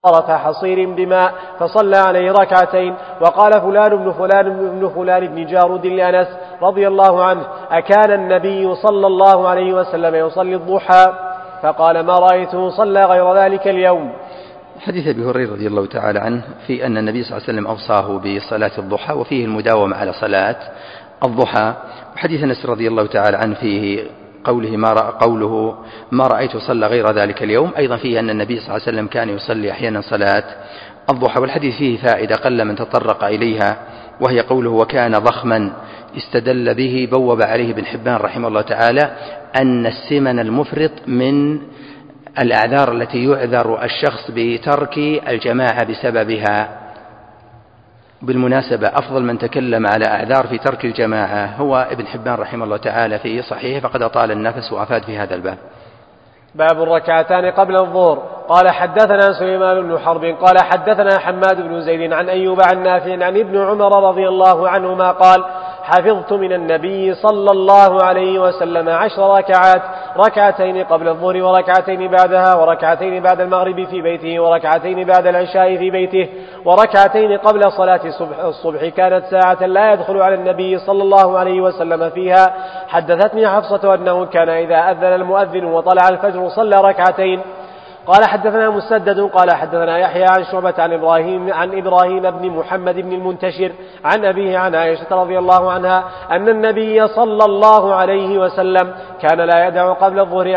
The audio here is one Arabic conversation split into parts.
حصير بماء فصلى عليه ركعتين. وقال فلان بن جارود لأنس رضي الله عنه: أكان النبي صلى الله عليه وسلم يصلي الضحى؟ فقال: ما رأيته صلى غير ذلك اليوم. حديث أبي هريرة رضي الله تعالى عنه في أن النبي صلى الله عليه وسلم أوصاه بصلاة الضحى وفيه المداومة على صلاة الضحى. وحديث أنس رضي الله تعالى عنه فيه قوله ما رأيت صلى غير ذلك اليوم، أيضا فيه أن النبي صلى الله عليه وسلم كان يصلي أحيانا صلاة الضحى. والحديث فيه فائدة قل من تطرق إليها، وهي قوله: وكان ضخما. استدل به بوب عليه ابن حبان رحمه الله تعالى أن السمن المفرط من الأعذار التي يعذر الشخص بترك الجماعة بسببها. بالمناسبة أفضل من تكلم على أعذار في ترك الجماعة هو ابن حبان رحمه الله تعالى في صحيحه، فقد أطال النفس وأفاد في هذا الباب. باب الركعتان قبل الظهر. قال: حدثنا سليمان بن حرب قال: حدثنا حماد بن زيد عن أيوب عن نافع عن ابن عمر رضي الله عنهما قال: حفظت من النبي صلى الله عليه وسلم 10 ركعات، ركعتين قبل الظهر وركعتين بعدها، وركعتين بعد المغرب في بيته، وركعتين بعد العشاء في بيته، وركعتين قبل صلاة الصبح كانت ساعة لا يدخل على النبي صلى الله عليه وسلم فيها. حدثتني حفصة أنه كان إذا أذن المؤذن وطلع الفجر صلى ركعتين. قال: حدثنا مسدد قال: حدثنا يحيى عن شعبة عن إبراهيم بن محمد بن المنتشر عن أبيه عن عائشة رضي الله عنها أن النبي صلى الله عليه وسلم كان لا يدع قبل الظهر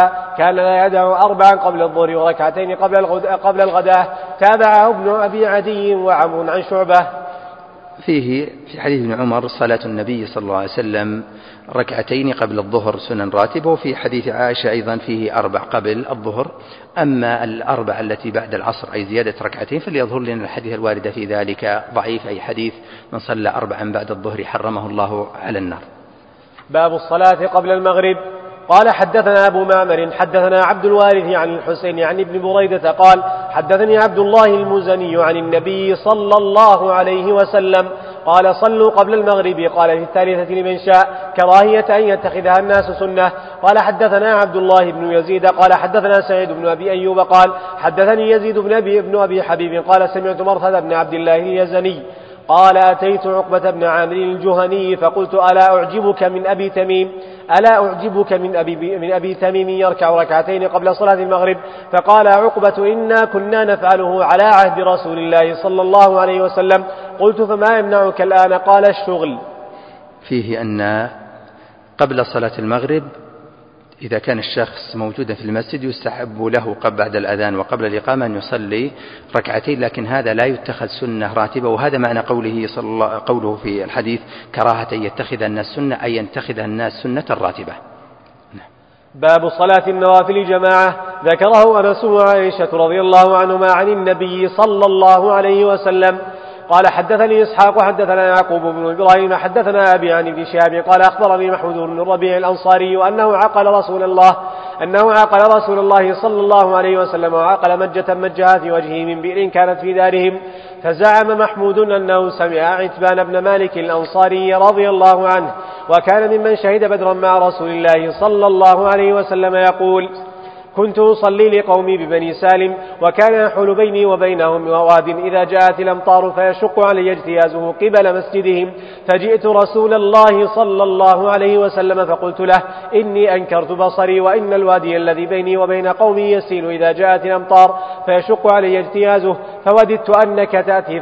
4 قبل الظهر وركعتين قبل الغداة. تابعه ابن أبي عدي وعمر عن شعبة. في حديث ابن عمر صلاة النبي صلى الله عليه وسلم ركعتين قبل الظهر سنن راتبة، وفي حديث عائشة أيضا فيه 4 قبل الظهر. أما 4 التي بعد العصر أي زيادة ركعتين فليظهر لنا الحديث الواردة في ذلك ضعيف، أي حديث من صلى 4 بعد الظهر حرمه الله على النار. باب الصلاة قبل المغرب. قال: حدثنا أبو معمر حدثنا عبد الوارث عن الحسين عن ابن بريدة قال: حدثني عبد الله المزني عن النبي صلى الله عليه وسلم قال: صلوا قبل المغرب. قال: في الثالثة لمن شاء، كراهية أن يتخذها الناس سنة. قال: حدثنا عبد الله بن يزيد قال: حدثنا سعيد بن أبي أيوب قال: حدثني يزيد بن أبي حبيب قال: سمعت مرثد بن عبد الله اليزني قال: أتيت عقبة بن عامر الجهني فقلت: ألا أعجبك من أبي تميم يركع ركعتين قبل صلاة المغرب؟ فقال عقبة: إنا كنا نفعله على عهد رسول الله صلى الله عليه وسلم. قلت: فما يمنعك الآن؟ قال: الشغل. فيه أن قبل صلاة المغرب إذا كان الشخص موجودا في المسجد يستحب له بعد الأذان وقبل الإقامة أن يصلي ركعتين، لكن هذا لا يتخذ سنة راتبة، وهذا معنى قوله في الحديث: كراهة أن يتخذ الناس سنة، أي يتخذ الناس سنة راتبة. باب صلاة النوافل جماعة. ذكره أنس وعائشة رضي الله عنهما عن النبي صلى الله عليه وسلم قال: حدثني إسحاق حدثنا يعقوب بن إبراهيم حدثنا أبي عن ابن شهاب قال: أخبرني محمود بن الربيع الأنصاري أنه عقل رسول الله صلى الله عليه وسلم وعقل مجة مجها في وجهه من بئر كانت في دارهم. فزعم محمود أنه سمع عتبان بن مالك الأنصاري رضي الله عنه وكان ممن شهد بدرا مع رسول الله صلى الله عليه وسلم يقول: كنت أصلي لقومي ببني سالم وكان يحول بيني وبينهم وواد إذا جاءت الأمطار فيشق علي اجتيازه قبل مسجدهم، فجئت رسول الله صلى الله عليه وسلم فقلت له: إني أنكرت بصري وإن الوادي الذي بيني وبين قومي يسيل إذا جاءت الأمطار فيشق علي اجتيازه، فوددت أنك تأتي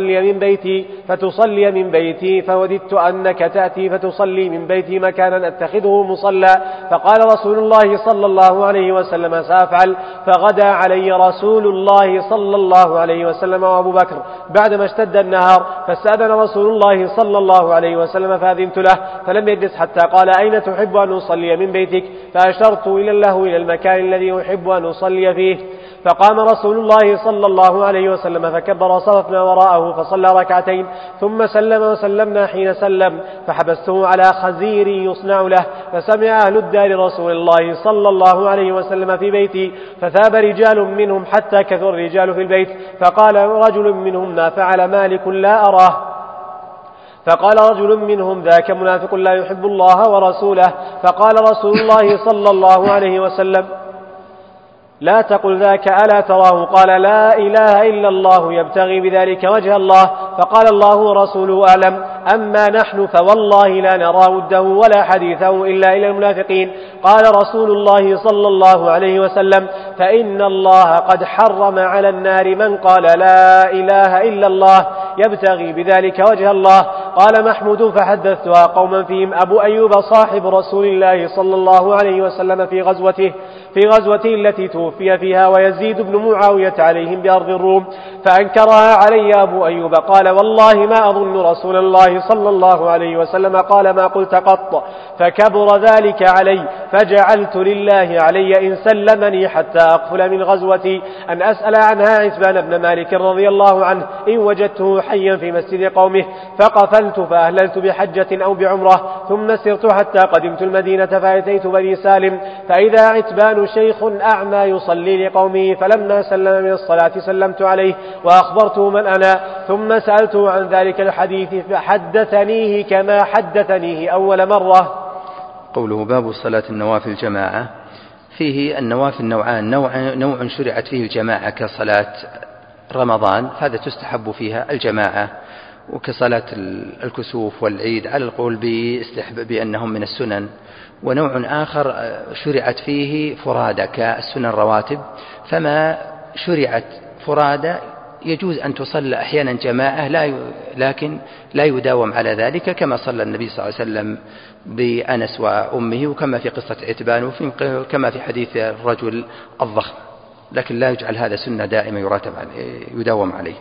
فتصلي من بيتي مكانا أتخذه مصلى. فقال رسول الله صلى الله عليه وسلم: سأفعل. فغدا علي رسول الله صلى الله عليه وسلم وأبو بكر بعدما اشتد النهار، فاستأذن رسول الله صلى الله عليه وسلم فأذنت له، فلم يجلس حتى قال: أين تحب أن أصلي من بيتك؟ فأشرت إلى المكان الذي أحب أن أصلي فيه. فقام رسول الله صلى الله عليه وسلم فكبر وصرفنا وراءه فصلى ركعتين ثم سلم وسلمنا حين سلم، فحبسته على خزير يصنع له. فسمع أهل الدار رسول الله صلى الله عليه وسلم في بيتي، فثاب رجال منهم حتى كثر الرجال في البيت، فقال رجل منهم: ما فعل مالك لا أراه. فقال رجل منهم: ذاك منافق لا يحب الله ورسوله. فقال رسول الله صلى الله عليه وسلم: لا تقل ذاك ألا تراه؟ قال لا إله إلا الله يبتغي بذلك وجه الله. فقال الله ورسوله أعلم. أما نحن فوالله لا نرى وده ولا حديثه إلا إلى المنافقين. قال رسول الله صلى الله عليه وسلم فإن الله قد حرم على النار من قال لا إله إلا الله يبتغي بذلك وجه الله. قال محمود فحدثتها قوما فيهم أبو أيوب صاحب رسول الله صلى الله عليه وسلم في غزوته التي توفي فيها ويزيد بن معاوية عليهم بأرض الروم، فأنكرها علي أبو أيوب. قال والله ما أظن رسول الله صلى الله عليه وسلم قال ما قلت قط، فكبر ذلك علي، فجعلت لله علي إن سلمني حتى أقفل من غزوتي أن أسأل عنها عتبان بن مالك رضي الله عنه إن وجدته حيا في مسجد قومه، فقفلت فأهللت بحجة أو بعمرة، ثم سرت حتى قدمت المدينة فأتيت بني سالم، فإذا عتبان شيخ أعمى يصلي لقومه، فلما سلم من الصلاة سلمت عليه وأخبرته من أنا، ثم سألته عن ذلك الحديث فحدثنيه كما حدثنيه أول مرة. قوله باب صلاة النوافل جماعة، فيه النوافل نوعان، نوع شرعت فيه الجماعة كصلاة رمضان، هذا تستحب فيها الجماعة، وكصلاة الكسوف والعيد على القول بأنهم من السنن. ونوع آخر شرعت فيه فرادى كالسنن الرواتب، فما شرعت فرادى يجوز أن تصلى أحيانا جماعة لكن لا يداوم على ذلك، كما صلى النبي صلى الله عليه وسلم بأنس وأمه، وكما في قصة عتبان، وكما في حديث الرجل الضخم، لكن لا يجعل هذا سنة دائمة يداوم عليه.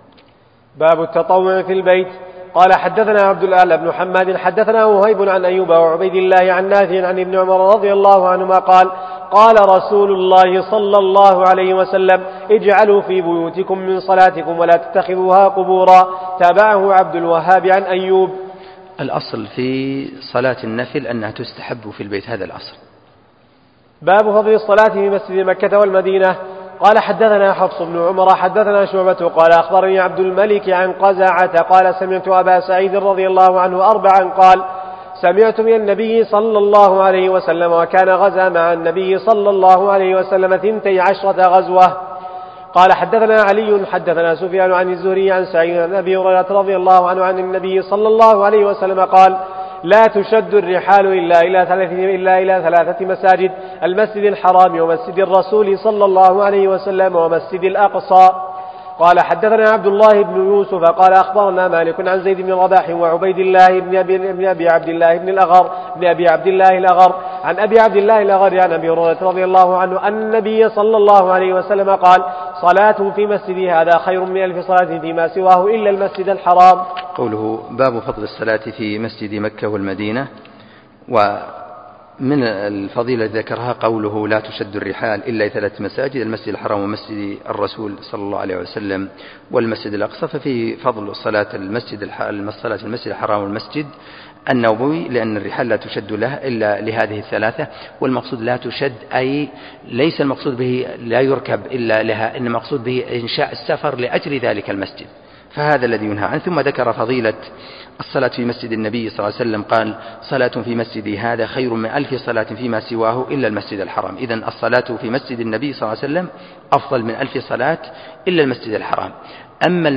باب التطوع في البيت. قال حدثنا عبد الأعلى بن حماد حدثنا وهيب عن أيوب وعبيد الله عن نافع عن ابن عمر رضي الله عنهما قال قال رسول الله صلى الله عليه وسلم اجعلوا في بيوتكم من صلاتكم ولا تتخذوها قبورا. تابعه عبد الوهاب عن أيوب. الأصل في صلاة النفل أنها تستحب في البيت، هذا الأصل. باب فضل الصلاة في مسجد مكة والمدينة. قال حدثنا حفص بن عمر حدثنا شعبة قال أخبرني عبد الملك عن قزعة قال سمعت أبا سعيد رضي الله عنه أربعا قال سمعت من النبي صلى الله عليه وسلم وكان غزا مع النبي صلى الله عليه وسلم 12 غزوة. قال حدثنا علي حدثنا سفيان عن الزهري عن سعيد عن أبي هريرة رضي الله عنه عن النبي صلى الله عليه وسلم قال لا تشد الرحال إلا إلى 3 مساجد: المسجد الحرام ومسجد الرسول صلى الله عليه وسلم ومسجد الأقصى. قال حدثنا عبد الله بن يوسف قال أخبرنا مالك عن زيد بن رباح وعبيد الله بن أبي عبد الله الأغر عن أبي عبد الله الأغر عن أبي هريرة رضي الله عنه أن النبي صلى الله عليه وسلم قال صلاة في مسجد هذا خير من 1000 صلاة فيما سواه إلا المسجد الحرام. قوله باب فضل الصلاة في مسجد مكة والمدينة، ومن الفضيلة ذكرها قوله لا تشد الرحال إلا 3 مساجد: المسجد الحرام ومسجد الرسول صلى الله عليه وسلم والمسجد الأقصى. ففي فضل صلاة المسجد الحرام والمسجد النبوي، لأن الرحال لا تشد له إلا لهذه 3. والمقصود لا تشد أي ليس المقصود به لا يركب إلا لها، إنما المقصود به إنشاء السفر لأجل ذلك المسجد، فهذا الذي ينهى عنه. ثم ذكر فضيلة الصلاة في مسجد النبي صلى الله عليه وسلم، قال صلاة في مسجد هذا خير من 1000 صلاة فيما سواه إلا المسجد الحرام. إذن الصلاة في مسجد النبي صلى الله عليه وسلم أفضل من 1000 صلاة إلا المسجد الحرام. أما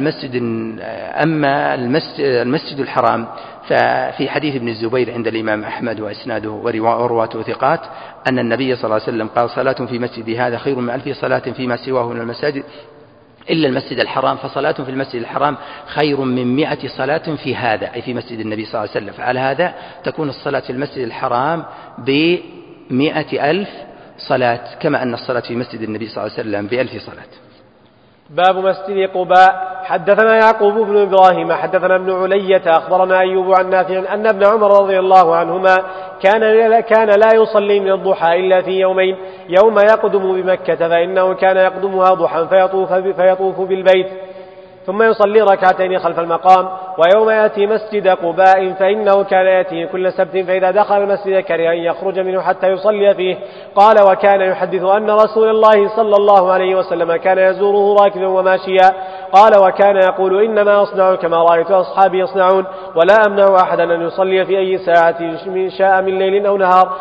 المسجد الحرام ففي حديث ابن الزبير عند الإمام أحمد وإسناده ورواته ثقات أن النبي صلى الله عليه وسلم قال صلاة في مسجد هذا خير من 1000 صلاة فيما سواه من المساجد إلا المسجد الحرام، فصلاة في المسجد الحرام خير من 100 صلاة في هذا، أي في مسجد النبي صلى الله عليه وسلم. فعلى هذا تكون الصلاة في المسجد الحرام ب100,000 صلاة، كما أن الصلاة في مسجد النبي صلى الله عليه وسلم ب1000 صلاة. باب مسجد قباء. حدثنا يعقوب بن إبراهيم حدثنا ابن علية أخبرنا أيوب عن نافع أن ابن عمر رضي الله عنهما كان لا يصلي من الضحى إلا في يومين: يوم يقدم بمكة فإنه كان يقدمها ضحى فيطوف بالبيت ثم يصلي ركعتين خلف المقام، ويوم يأتي مسجد قباء فإنه كان يأتي كل سبت، فإذا دخل المسجد كره أن يخرج منه حتى يصلي فيه. قال وكان يحدث أن رسول الله صلى الله عليه وسلم كان يزوره راكبا وماشيا، قال وكان يقول إنما أصنع كما رأيت أصحابي يصنعون ولا أمنع أحدا أن يصلي في أي ساعة من شاء من ليل أو نهار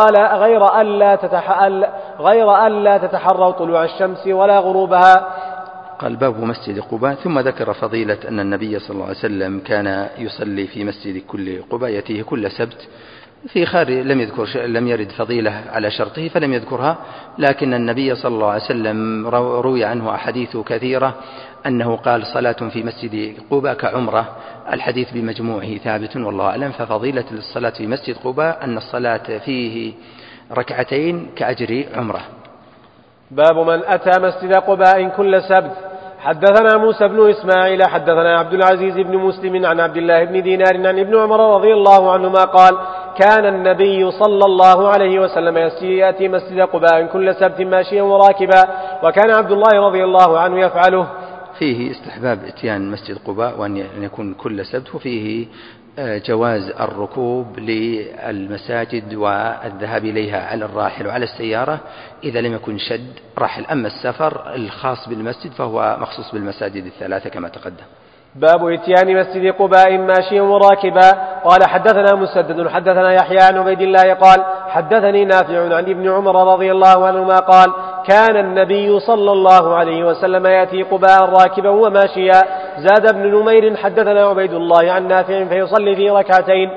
غير ألا تتحروا طلوع الشمس ولا غروبها. قال باب مسجد قباء. ثم ذكر فضيلة أن النبي صلى الله عليه وسلم كان يصلي في مسجد كل قباء يأتيه كل سبت. في لم يرد فضيلة على شرطه فلم يذكرها، لكن النبي صلى الله عليه وسلم روي عنه أحاديث كثيرة أنه قال صلاة في مسجد قباء كعمرة. الحديث بمجموعه ثابت والله أعلم. ففضيلة الصلاة في مسجد قباء أن الصلاة فيه ركعتين كأجر عمرة. باب من أتى مسجد قباء كل سبت. حدثنا موسى بن إسماعيل حدثنا عبد العزيز بن مسلم عن عبد الله بن دينار عن ابن عمر رضي الله عنهما قال كان النبي صلى الله عليه وسلم يأتي مسجد قباء كل سبت ماشيا وراكبا، وكان عبد الله رضي الله عنه يفعله. فيه استحباب اتيان مسجد قباء وأن يكون كل سبت، وفيه جواز الركوب للمساجد والذهاب إليها على الراحل وعلى السيارة إذا لم يكن شد راحل. أما السفر الخاص بالمسجد فهو مخصوص بالمساجد الثلاثة كما تقدم. باب اتيان مسجد قباء ماشيا وراكبا. قال حدثنا مسدد حدثنا يحيى عن عبيد الله قال حدثني نافع عن ابن عمر رضي الله عنهما قال كان النبي صلى الله عليه وسلم يأتي قباء راكبا وماشيا. زاد ابن نمير حدثنا عبيد الله عن نافع فيصلي في ركعتين.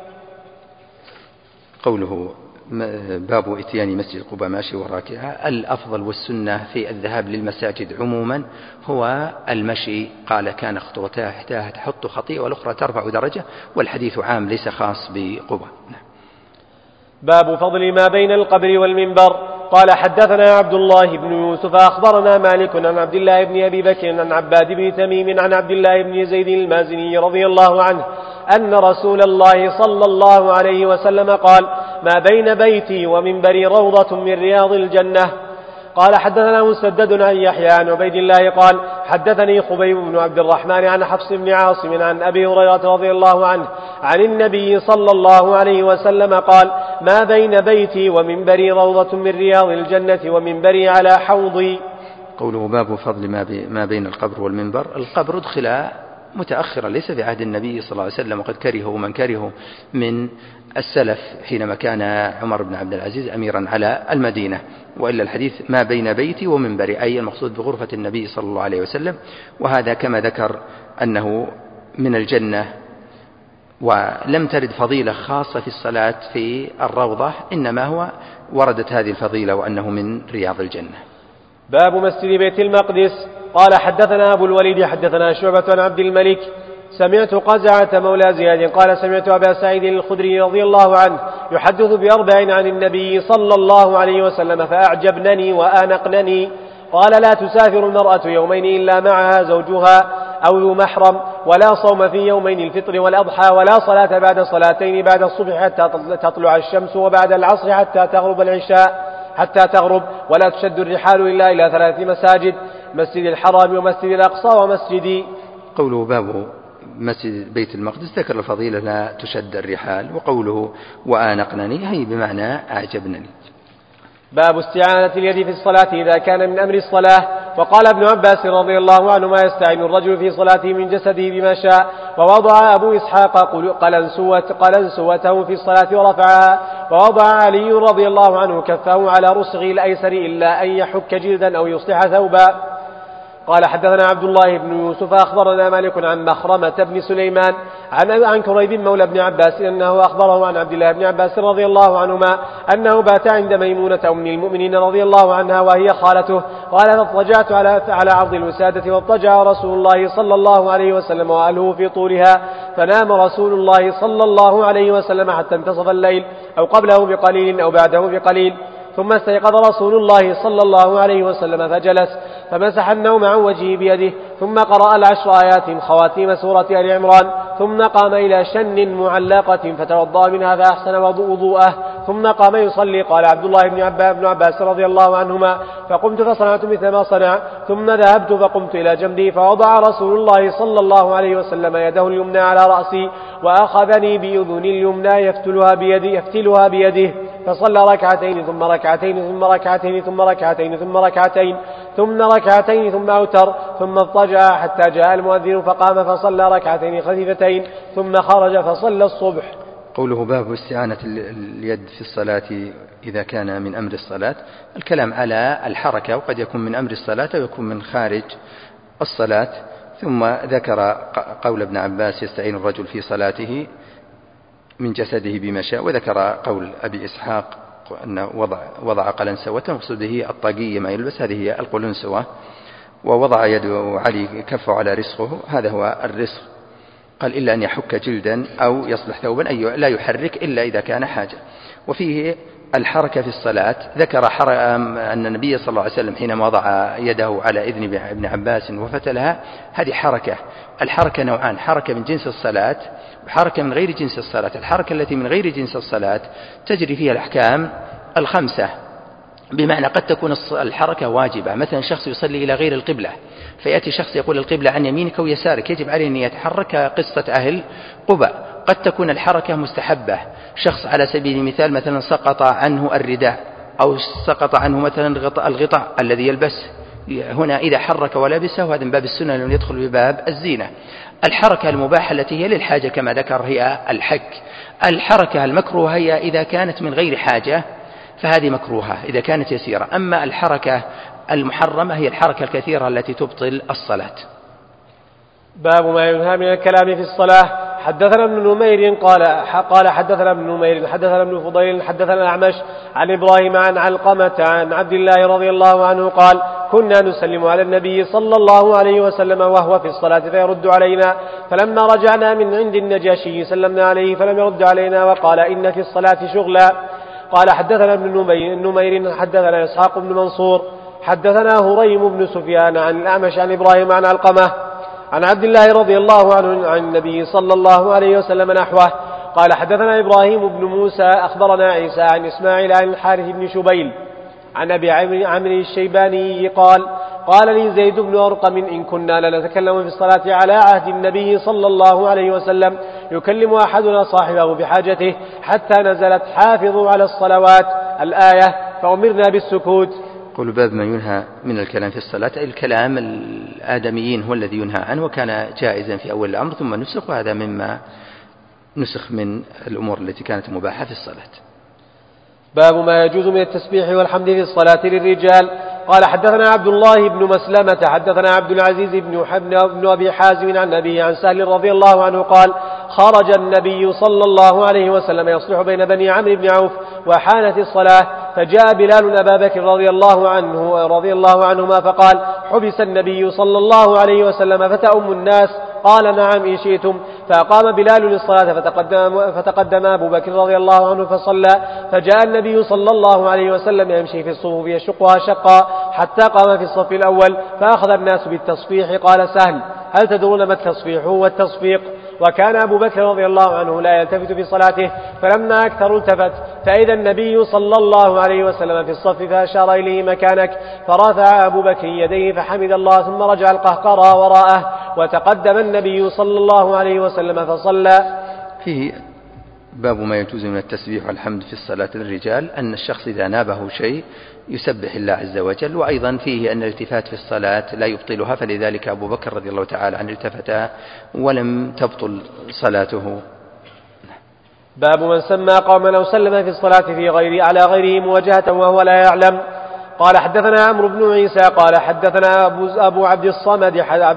قوله باب اتيان مسجد قباء ماشي وراكعا. الأفضل والسنة في الذهاب للمساجد عموما هو المشي. قال كان خطوتها إحداها تحط خطيئة والأخرى ترفع درجة، والحديث عام ليس خاص بقباء. باب فضل ما بين القبر والمنبر. قال حدثنا عبد الله بن يوسف أخبرنا مالك عن عبد الله بن أبي بكر عن عباد بن تميم عن عبد الله بن زيد المازني رضي الله عنه أن رسول الله صلى الله عليه وسلم قال ما بين بيتي ومنبري روضة من رياض الجنة. قال حدثنا مسدد عن يحيى عن عبيد الله قال حدثني خبيب بن عبد الرحمن عن حفص بن عاصم عن أبي هريرة رضي الله عنه عن النبي صلى الله عليه وسلم قال ما بين بيتي ومنبري روضة من رياض الجنة ومنبري على حوضي. قوله باب فضل ما بين القبر والمنبر. القبر ادخل متأخرا ليس في عهد النبي صلى الله عليه وسلم، وقد كرهه من كرهه من السلف حينما كان عمر بن عبد العزيز أميرا على المدينة. وإلا الحديث ما بين بيتي ومنبري أي المقصود بغرفة النبي صلى الله عليه وسلم، وهذا كما ذكر أنه من الجنة. ولم ترد فضيلة خاصة في الصلاة في الروضة، إنما هو وردت هذه الفضيلة وأنه من رياض الجنة. باب مسجد بيت المقدس. قال حدثنا أبو الوليد حدثنا شعبة عن عبد الملك سمعت قزعة مولى زياد قال سمعت أبا سعيد الخدري رضي الله عنه يحدث بأربع عن النبي صلى الله عليه وسلم فأعجبنني وآنقنني. قال لا تسافر المرأة يومين إلا معها زوجها أو ذو محرم، ولا صوم في يومين الفطر والأضحى، ولا صلاة بعد صلاتين بعد الصبح حتى تطلع الشمس وبعد العصر حتى تغرب العشاء ولا تشد الرحال إلا إلى 3 مساجد: مسجد الحرام ومسجد الأقصى ومسجدي. قوله باب مسجد بيت المقدس ذكر الفضيلة لا تشد الرحال، وقوله وآنقنني هي بمعنى أعجبنني. باب استعانة اليد في الصلاة إذا كان من أمر الصلاة. وقال ابن عباس رضي الله عنهما يستعين الرجل في صلاته من جسده بما شاء. ووضع أبو إسحاق قلنسوته في الصلاة ورفعها. ووضع علي رضي الله عنه كفه على رسغه الأيسر إلا أن يحك جلدا أو يصلح ثوبا. قال حدثنا عبد الله بن يوسف أخبرنا مالك عن مخرمة بن سليمان عن كريب مولى بن عباس أنه أخبره عن عبد الله بن عباس رضي الله عنهما أنه بات عند ميمونة أم المؤمنين رضي الله عنها وهي خالته. قال فاضطجعت على عرض الوسادة، واضطجع رسول الله صلى الله عليه وسلم وأهله في طولها، فنام رسول الله صلى الله عليه وسلم حتى انتصف الليل أو قبله بقليل أو بعده بقليل، ثم استيقظ رسول الله صلى الله عليه وسلم فجلس فمسح النوم عن وجهه بيده، ثم قرأ 10 آيات خواتيم سورة آل عمران، ثم قام إلى شن معلقة فتوضأ منها فأحسن وضوءه، ثم قام يصلي. قال عبد الله بن عباس رضي الله عنهما فقمت فصنعت مثل ما صنع، ثم ذهبت فقمت إلى جنبي فوضع رسول الله صلى الله عليه وسلم يده اليمنى على رأسي، وأخذني بأذني اليمنى يفتلها بيده فصلى ركعتين ثم ركعتين ثم ركعتين ثم ركعتين ثم ركعتين ثم ركعتين ثم أوتر ثم اضطجع حتى جاء المؤذن فقام فصلى ركعتين خفيفتين ثم خرج فصلى الصبح. قوله باب استعانة اليد في الصلاة إذا كان من أمر الصلاة، الكلام على الحركة، وقد يكون من أمر الصلاة ويكون من خارج الصلاة. ثم ذكر قول ابن عباس يستعين الرجل في صلاته من جسده بما شاء، وذكر قول أبي إسحاق أن وضع قلنسوة مقصود به الطاقية ما يلبس، هذه هي القلنسوة، ووضع يده علي كفه على رسخه، هذا هو الرسخ. قال إلا أن يحك جلدا أو يصلح ثوبا، أي لا يحرك إلا إذا كان حاجة. وفيه الحركة في الصلاة، ذكر أن النبي صلى الله عليه وسلم حينما وضع يده على إذن ابن عباس وفتلها، هذه حركة. الحركة نوعان: حركة من جنس الصلاة وحركة من غير جنس الصلاة. الحركة التي من غير جنس الصلاة تجري فيها الأحكام الخمسة، بمعنى قد تكون الحركة واجبة، مثلا شخص يصلي إلى غير القبلة، فيأتي شخص يقول القبلة عن يمينك ويسارك، يجب عليه أن يتحرك قصة أهل قباء. قد تكون الحركة مستحبة، شخص على سبيل المثال مثلا سقط عنه الرداء أو سقط عنه مثلا الغطاء الذي يلبسه، هنا إذا حرك ولبسه وهذا من باب السنة لم يدخل بباب الزينة. الحركة المباحة التي هي للحاجة كما ذكر هي الحك. الحركة المكروهة هي إذا كانت من غير حاجة فهذه مكروهة إذا كانت يسيرة. أما الحركة المحرمة هي الحركة الكثيرة التي تبطل الصلاة. باب ما ينهى من الكلام في الصلاة. حدثنا ابن نمير قال حدثنا ابن نمير حدثنا ابن فضيل حدثنا الأعمش عن إبراهيم عن علقمة عن عبد الله رضي الله عنه قال: كنا نسلم على النبي صلى الله عليه وسلم وهو في الصلاة فيرد علينا، فلما رجعنا من عند النجاشي سلمنا عليه فلم يرد علينا وقال: إن في الصلاة شغلا. قال حدثنا ابن نمير حدثنا إسحاق بن منصور حدثنا هريم بن سفيان عن الأعمش عن إبراهيم عن علقمة عن عبد الله رضي الله عنه عن النبي صلى الله عليه وسلم نحوه. قال حدثنا إبراهيم بن موسى أخبرنا عيسى عن إسماعيل عن الحارث بن شبيل عن أبي عمرو الشيباني قال لي زيد بن أرقم: إن كنا لنتكلم في الصلاة على عهد النبي صلى الله عليه وسلم يكلم أحدنا صاحبه بحاجته حتى نزلت حافظوا على الصلوات الآية فأمرنا بالسكوت. قول باب ما ينهى من الكلام في الصلاة، الكلام الآدميين هو الذي ينهى عنه، وكان جائزا في أول الأمر ثم نسخ، وهذا مما نسخ من الأمور التي كانت مباحة في الصلاة. باب ما يجوز من التسبيح والحمد في الصلاة للرجال. قال حدثنا عبد الله بن مسلمة حدثنا عبد العزيز بن أبي حازم عن أبيه عن سهل رضي الله عنه قال: خرج النبي صلى الله عليه وسلم يصلح بين بني عمرو بن عوف وحانت الصلاة، فجاء بلال أبا بكر رضي الله عنهما فقال: حبس النبي صلى الله عليه وسلم فتأم الناس؟ قال: نعم إن شئتم. فأقام بلال للصلاة فتقدم أبو بكر رضي الله عنه فصلى، فجاء النبي صلى الله عليه وسلم يمشي في الصفوف يشقها شقا حتى قام في الصف الأول، فأخذ الناس بالتصفيح. قال سهل: هل تدرون ما التصفيح هو التصفيق؟ وكان أبو بكر رضي الله عنه لا يلتفت في صلاته، فلما أكثر التفت فإذا النبي صلى الله عليه وسلم في الصف فأشار إليه مكانك، فرفع أبو بكر يديه فحمد الله ثم رجع القهقرى وراءه، وتقدم النبي صلى الله عليه وسلم فصلى. فيه باب ما يجوز من التسبيح والحمد في الصلاة للرجال، أن الشخص إذا نابه شيء يسبح الله عز وجل، وأيضا فيه أن الالتفات في الصلاة لا يبطلها، فلذلك أبو بكر رضي الله تعالى عنه التفت ولم تبطل صلاته. باب من سمى قوما أو سلم في الصلاة على غيره مواجهة وهو لا يعلم. قال حدثنا عمرو بن عيسى قال حدثنا أبو عبد الصمد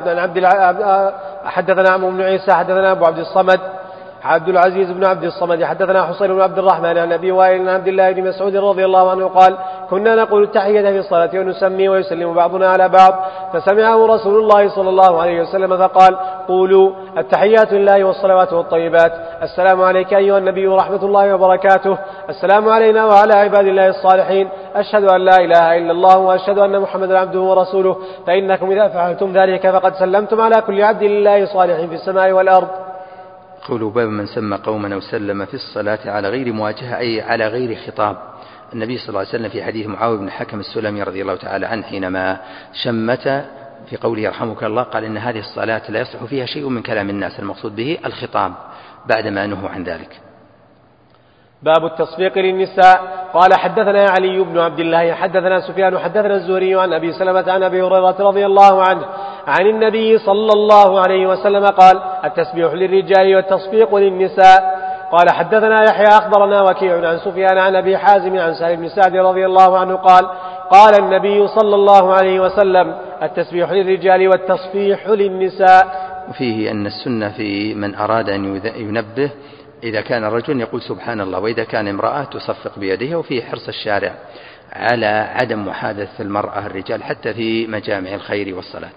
حدثنا عمرو بن عيسى حدثنا أبو عبد الصمد عبد العزيز بن عبد الصمد حدثنا حسين بن عبد الرحمن عن أبي وائل عن عبد الله بن مسعود رضي الله عنه قال: كنا نقول التحية في الصلاة ونسمي ويسلم بعضنا على بعض، فسمعه رسول الله صلى الله عليه وسلم فقال: قولوا التحيات لله والصلوات والطيبات، السلام عليك أيها النبي ورحمة الله وبركاته، السلام علينا وعلى عباد الله الصالحين، أشهد أن لا إله إلا الله وأشهد أن محمدا عبده ورسوله، فإنكم إذا فعلتم ذلك فقد سلمتم على كل عبد لله صالح في السماء والأرض. قولوا باب من سمى قوما أو سلم في الصلاة على غير مواجهة، أي على غير خطاب. النبي صلى الله عليه وسلم في حديث معاوية بن حكم السلمي رضي الله تعالى عنه حينما شمت في قوله يرحمك الله قال: إن هذه الصلاة لا يصلح فيها شيء من كلام الناس، المقصود به الخطاب بعدما نهوا عن ذلك. باب التصفيق للنساء. قال حدثنا علي بن عبد الله حدثنا سفيان حدثنا الزهري عن أبي سلمة عن أبي هريرة رضي الله عنه عن النبي صلى الله عليه وسلم قال: التسبيح للرجال والتصفيق للنساء. قال حدثنا يحيى أخبرنا وكيع عن سفيان عن أبي حازم عن سهل بن سعد رضي الله عنه قال: قال النبي صلى الله عليه وسلم: التسبيح للرجال والتصفيح للنساء. وفيه أن السنة في من أراد أن ينبه إذا كان رجل يقول سبحان الله، وإذا كان امرأة تصفق بيدها. وفيه حرص الشارع على عدم محادثة المرأة الرجال حتى في مجامع الخير والصلاة.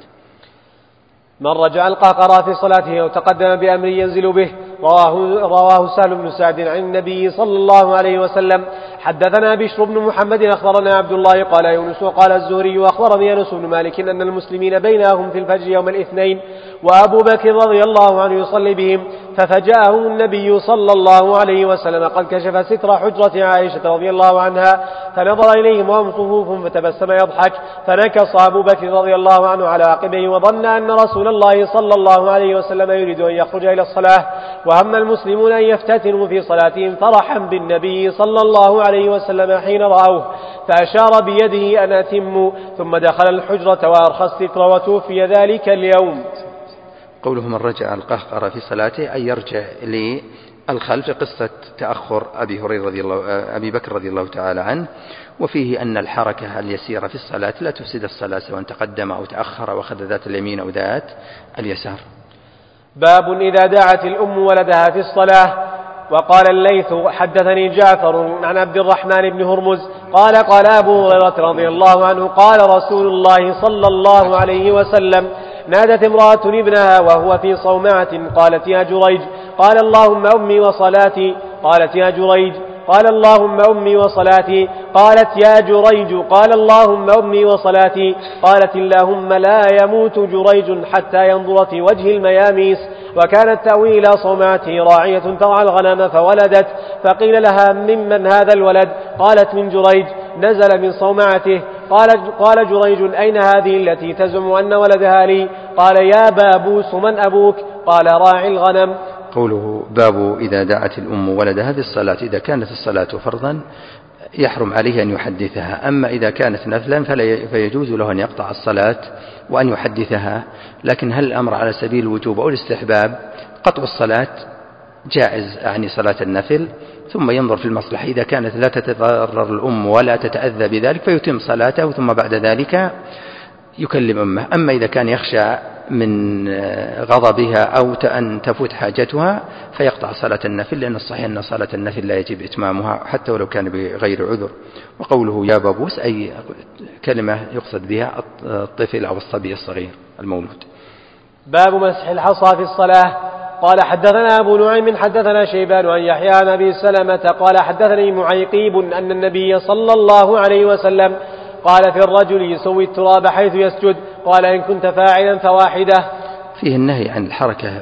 من رجع القهقرى في صلاته أو تقدم بأمر ينزل به. رواه سهل بن سعد عن النبي صلى الله عليه وسلم: حدثنا بشر بن محمد أخبرنا عبد الله قال يونس وقال الزهري وأخبرني أنس بن مالك أن المسلمين بينهم في الفجر يوم الاثنين وأبو بكر رضي الله عنه يصلي بهم، ففجأهم النبي صلى الله عليه وسلم قد كشف ستر حجرة عائشة رضي الله عنها، فنظر إليهم وهم صفوف فتبسم يضحك، فنكص أبو بكر رضي الله عنه على عقبيه وظن أن رسول الله صلى الله عليه وسلم يريد أن يخرج إلى الصلاة، وهم المسلمون أن يفتتنوا في صلاتهم فرحا بالنبي صلى الله عليه وسلم حين رأوه، فأشار بيده أن أتموا، ثم دخل الحجرة وأرخى الستر وتوفي ذلك اليوم. قوله من رجع القهقرى في صلاته أي يرجع للخلف، قصة تأخر أبي بكر رضي الله تعالى عنه. وفيه أن الحركة اليسيرة في الصلاة لا تفسد الصلاة سواء تقدم أو تأخر وأخذ ذات اليمين أو ذات اليسار. باب إذا دعت الأم ولدها في الصلاة. وقال الليث حدثني جعفر عن عبد الرحمن بن هرمز قال أبو هريرة رضي الله عنه قال رسول الله صلى الله عليه وسلم: نادت امرأة ابنها وهو في صومعة قالت: يا جريج. قال: اللهم أمي وصلاتي. قالت: يا جريج. قال: اللهم أمي وصلاتي. قالت: يا جريج. قال: اللهم أمي وصلاتي. قالت: اللهم لا يموت جريج حتى ينظر في وجه المياميس. وكانت تأوي إلى صومعته راعية ترعى الغنم فولدت، فقيل لها: ممن هذا الولد؟ قالت: من جريج، نزل من صومعته. قال جريج: أين هذه التي تزعم أن ولدها لي؟ قال: يا بابوس، من أبوك؟ قال: راعي الغنم. قوله باب إذا دعت الأم ولدها في الصلاة، إذا كانت الصلاة فرضا يحرم عليه أن يحدثها، أما إذا كانت نفلا فيجوز له أن يقطع الصلاة وأن يحدثها. لكن هل الأمر على سبيل الوجوب أو الاستحباب؟ قطع الصلاة جائز، يعني صلاة النفل، ثم ينظر في المصلحة. إذا كانت لا تتضرر الأم ولا تتأذى بذلك فيتم صلاته، ثم بعد ذلك يكلم أمه. أما إذا كان يخشى من غضبها أو أن تفوت حاجتها فيقطع صلاة النفل، لأن الصحيح أن صلاة النفل لا يجب إتمامها حتى ولو كان بغير عذر. وقوله يا بابوس أي كلمة يقصد بها الطفل أو الصبي الصغير المولود. باب مسح الحصى في الصلاة. قال حدثنا أبو نعيم حدثنا شيبان عن يحيى عن أبي سلمة قال حدثني معيقيب أن النبي صلى الله عليه وسلم قال في الرجل يسوي التراب حيث يسجد. قال: إن كنت فاعلا فواحدة. فيه النهي عن الحركة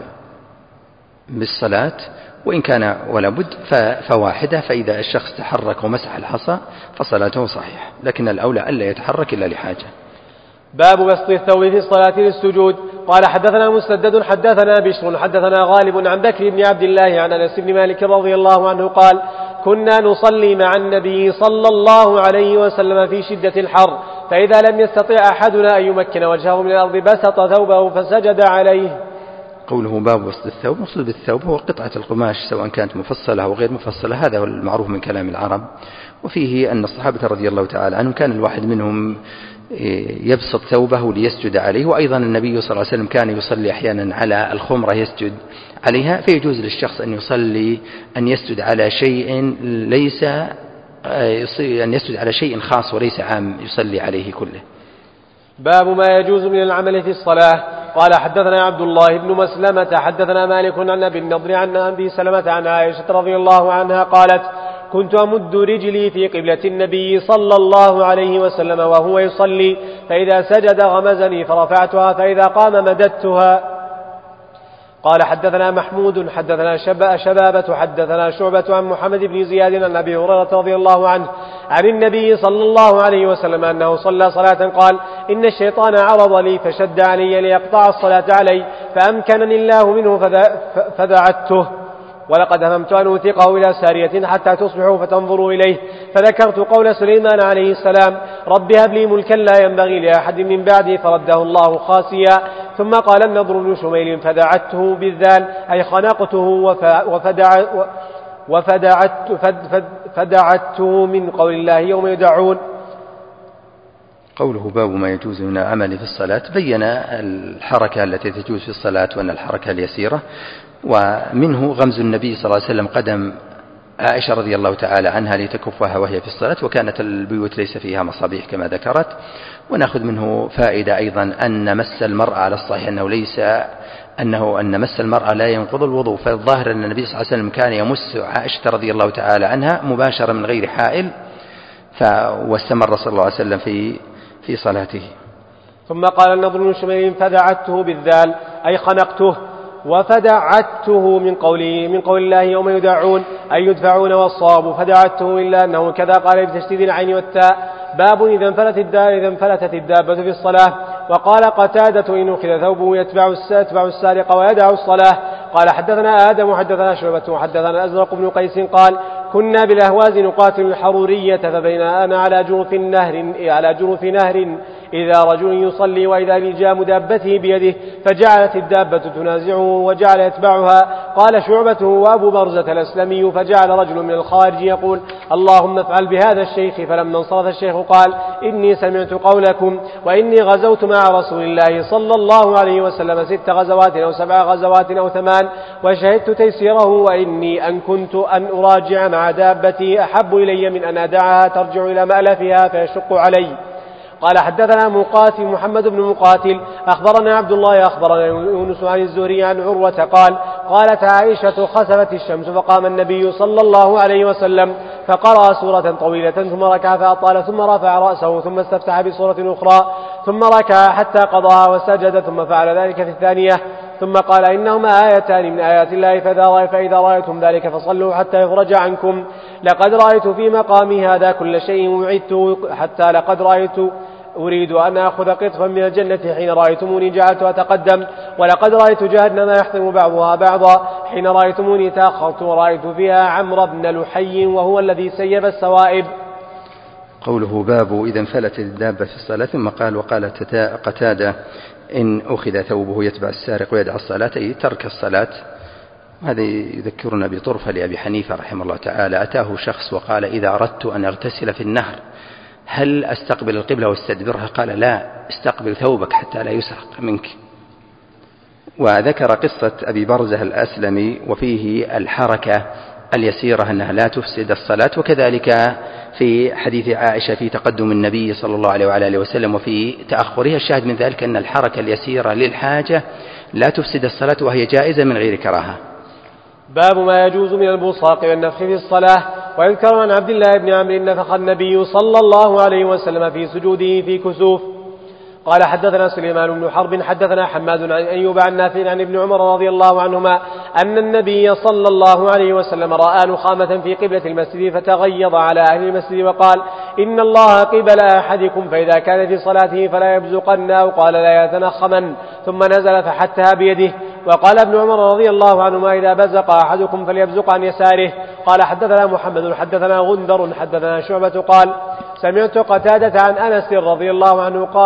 بالصلاة، وإن كان ولا بد فواحدة، فإذا الشخص تحرك ومسح الحصى فصلاته صحيح، لكن الأولى ألا يتحرك إلا لحاجة. باب بسط الثوب في الصلاة للسجود. قال حدثنا مسدد حدثنا بشر حدثنا غالب عن بكر بن عبد الله عن أنس بن مالك رضي الله عنه قال: كنا نصلي مع النبي صلى الله عليه وسلم في شدة الحر، فإذا لم يستطع أحدنا أن يمكن وجهه من الأرض بسط ثوبه فسجد عليه. قوله باب بسط الثوب، مقصود بالثوب هو قطعة القماش سواء كانت مفصلة أو غير مفصلة، هذا هو المعروف من كلام العرب. وفيه أن الصحابة رضي الله تعالى عنهم كان الواحد منهم يبسط ثوبه ليسجد عليه، وأيضا النبي صلى الله عليه وسلم كان يصلي أحيانا على الخمرة يسجد عليها، فيجوز للشخص أن يسجد على شيء ليس أن يسجد على شيء خاص وليس عام يصلي عليه كله. باب ما يجوز من العمل في الصلاة. قال حدثنا عبد الله بن مسلمة حدثنا مالك عن أبي النضر عن أبي سلمة عن عائشة رضي الله عنها قالت: كنت أمد رجلي في قبلة النبي صلى الله عليه وسلم وهو يصلي، فإذا سجد غمزني فرفعتها، فإذا قام مددتها. قال حدثنا محمود حدثنا شبابة حدثنا شعبة عن محمد بن زياد عن أبي هريرة رضي الله عنه عن النبي صلى الله عليه وسلم أنه صلى صلاة قال: إن الشيطان عرض لي فشد علي ليقطع الصلاة علي، فأمكنني الله منه فدعته. ولقد هممت أن أوثقه إلى سارية حتى تصبحوا فتنظروا إليه، فذكرت قول سليمان عليه السلام: رب هب لي ملكا لا ينبغي لأحد من بعدي، فرده الله خاسيا. ثم قال النضر بن شميل: فدعته بالذال أي خنقته فدعته من قول الله يوم يدعون. قوله باب ما يجوز من العمل في الصلاة بين الحركة التي تجوز في الصلاة وأن الحركة اليسيرة، ومنه غمز النبي صلى الله عليه وسلم قدم عائشة رضي الله تعالى عنها لتكفها وهي في الصلاة، وكانت البيوت ليس فيها مصابيح كما ذكرت. ونأخذ منه فائدة أيضا أن مس المرأة على الصحيح أن مس المرأة لا ينقض الوضوء، فالظاهر أن النبي صلى الله عليه وسلم كان يمس عائشة رضي الله تعالى عنها مباشرة من غير حائل، واستمر صلى الله عليه وسلم في صلاته. ثم قال النضر بن شميل: فدعته بالذال أي خنقته، وفدعته من قول الله يوم يدعون أي يدفعون والصواب فدعته، إلا أنه كذا قال بتشديد العين والتاء. باب إذا انفلتت الدابة في الصلاة. وقال قتادة: إن أخذ ثوبه يتبع السارق ويدع الصلاة. قال حدثنا آدم حدثنا شعبة وحدثنا الأزرق بن قيس قال: كنا بالأهواز نقاتل الحرورية، فبين أنا على جرف نهر إذا رجل يصلي وإذا لجام دابته بيده، فجعلت الدابة تنازعه وجعل يتبعها. قال شعبة وأبو برزة الأسلمي: فجعل رجل من الخارج يقول: اللهم افعل بهذا الشيخ. فلما انصرف الشيخ قال: إني سمعت قولكم، وإني غزوت مع رسول الله صلى الله عليه وسلم 6 غزوات أو 7 غزوات أو 8، وشهدت تيسيره، وإني أن كنت أن أراجع مع دابتي أحب إلي من أن أدعها ترجع إلى مألفها فيشق علي. قال حدثنا محمد بن مقاتل أخبرنا عبد الله أخبرنا يونس عن الزهري عن عروة قال: قالت عائشة: خسفت الشمس فقام النبي صلى الله عليه وسلم فقرأ سورة طويلة ثم ركع فأطال ثم رفع رأسه ثم استفتح بسورة أخرى ثم ركع حتى قضاها وسجد ثم فعل ذلك في الثانية، ثم قال: إنهما آيتان من آيات الله فإذا رأيتم ذلك فصلوا حتى يفرج عنكم. لقد رأيت في مقامي هذا كل شيء وعدت، حتى لقد رأيت أريد أن أخذ قطفا من الجنة حين رأيتموني جعلت أتقدم، ولقد رأيت جهنم يحطم بعضها بعضا حين رأيتموني تأخرت، ورأيت فيها عمرو بن لحي وهو الذي سيب السوائب. قوله باب إذا انفلتت الدابة في الصلاة، ثم قال: وقال قتادة: إن أخذ ثوبه يتبع السارق ويدع الصلاة، أي ترك الصلاة. هذا يذكرنا بطرفة لأبي حنيفة رحمه الله تعالى. أتاه شخص وقال: إذا أردت أن أغتسل في النهر هل أستقبل القبلة واستدبرها؟ قال: لا، استقبل ثوبك حتى لا يسرق منك. وذكر قصة أبي برزة الأسلمي وفيه الحركة اليسيرة أنها لا تفسد الصلاة، وكذلك في حديث عائشة في تقدم النبي صلى الله عليه وعلى آله وسلم وفي تأخره. الشاهد من ذلك أن الحركة اليسيرة للحاجة لا تفسد الصلاة وهي جائزة من غير كراهة. باب ما يجوز من البصاق والنفخ في الصلاة. ويذكر عن عبد الله بن عمرو نفخ النبي صلى الله عليه وسلم في سجوده في كسوف. قال حدثنا سليمان بن حرب حدثنا حماد عن أيوب عن نافع عن ابن عمر رضي الله عنهما أن النبي صلى الله عليه وسلم رأى نخامة في قبلة المسجد فتغيظ على أهل المسجد وقال: إن الله قبل أحدكم فإذا كان في صلاته فلا يبزقن، أو قال: لا يتنخمن، ثم نزل فحتها بيده. وقال ابن عمر رضي الله عنهما: إذا بزق أحدكم فليبزق عن يساره. قال حدثنا محمد حدثنا غندر حدثنا شعبة قال: سمعت قتادة عن أنس رضي الله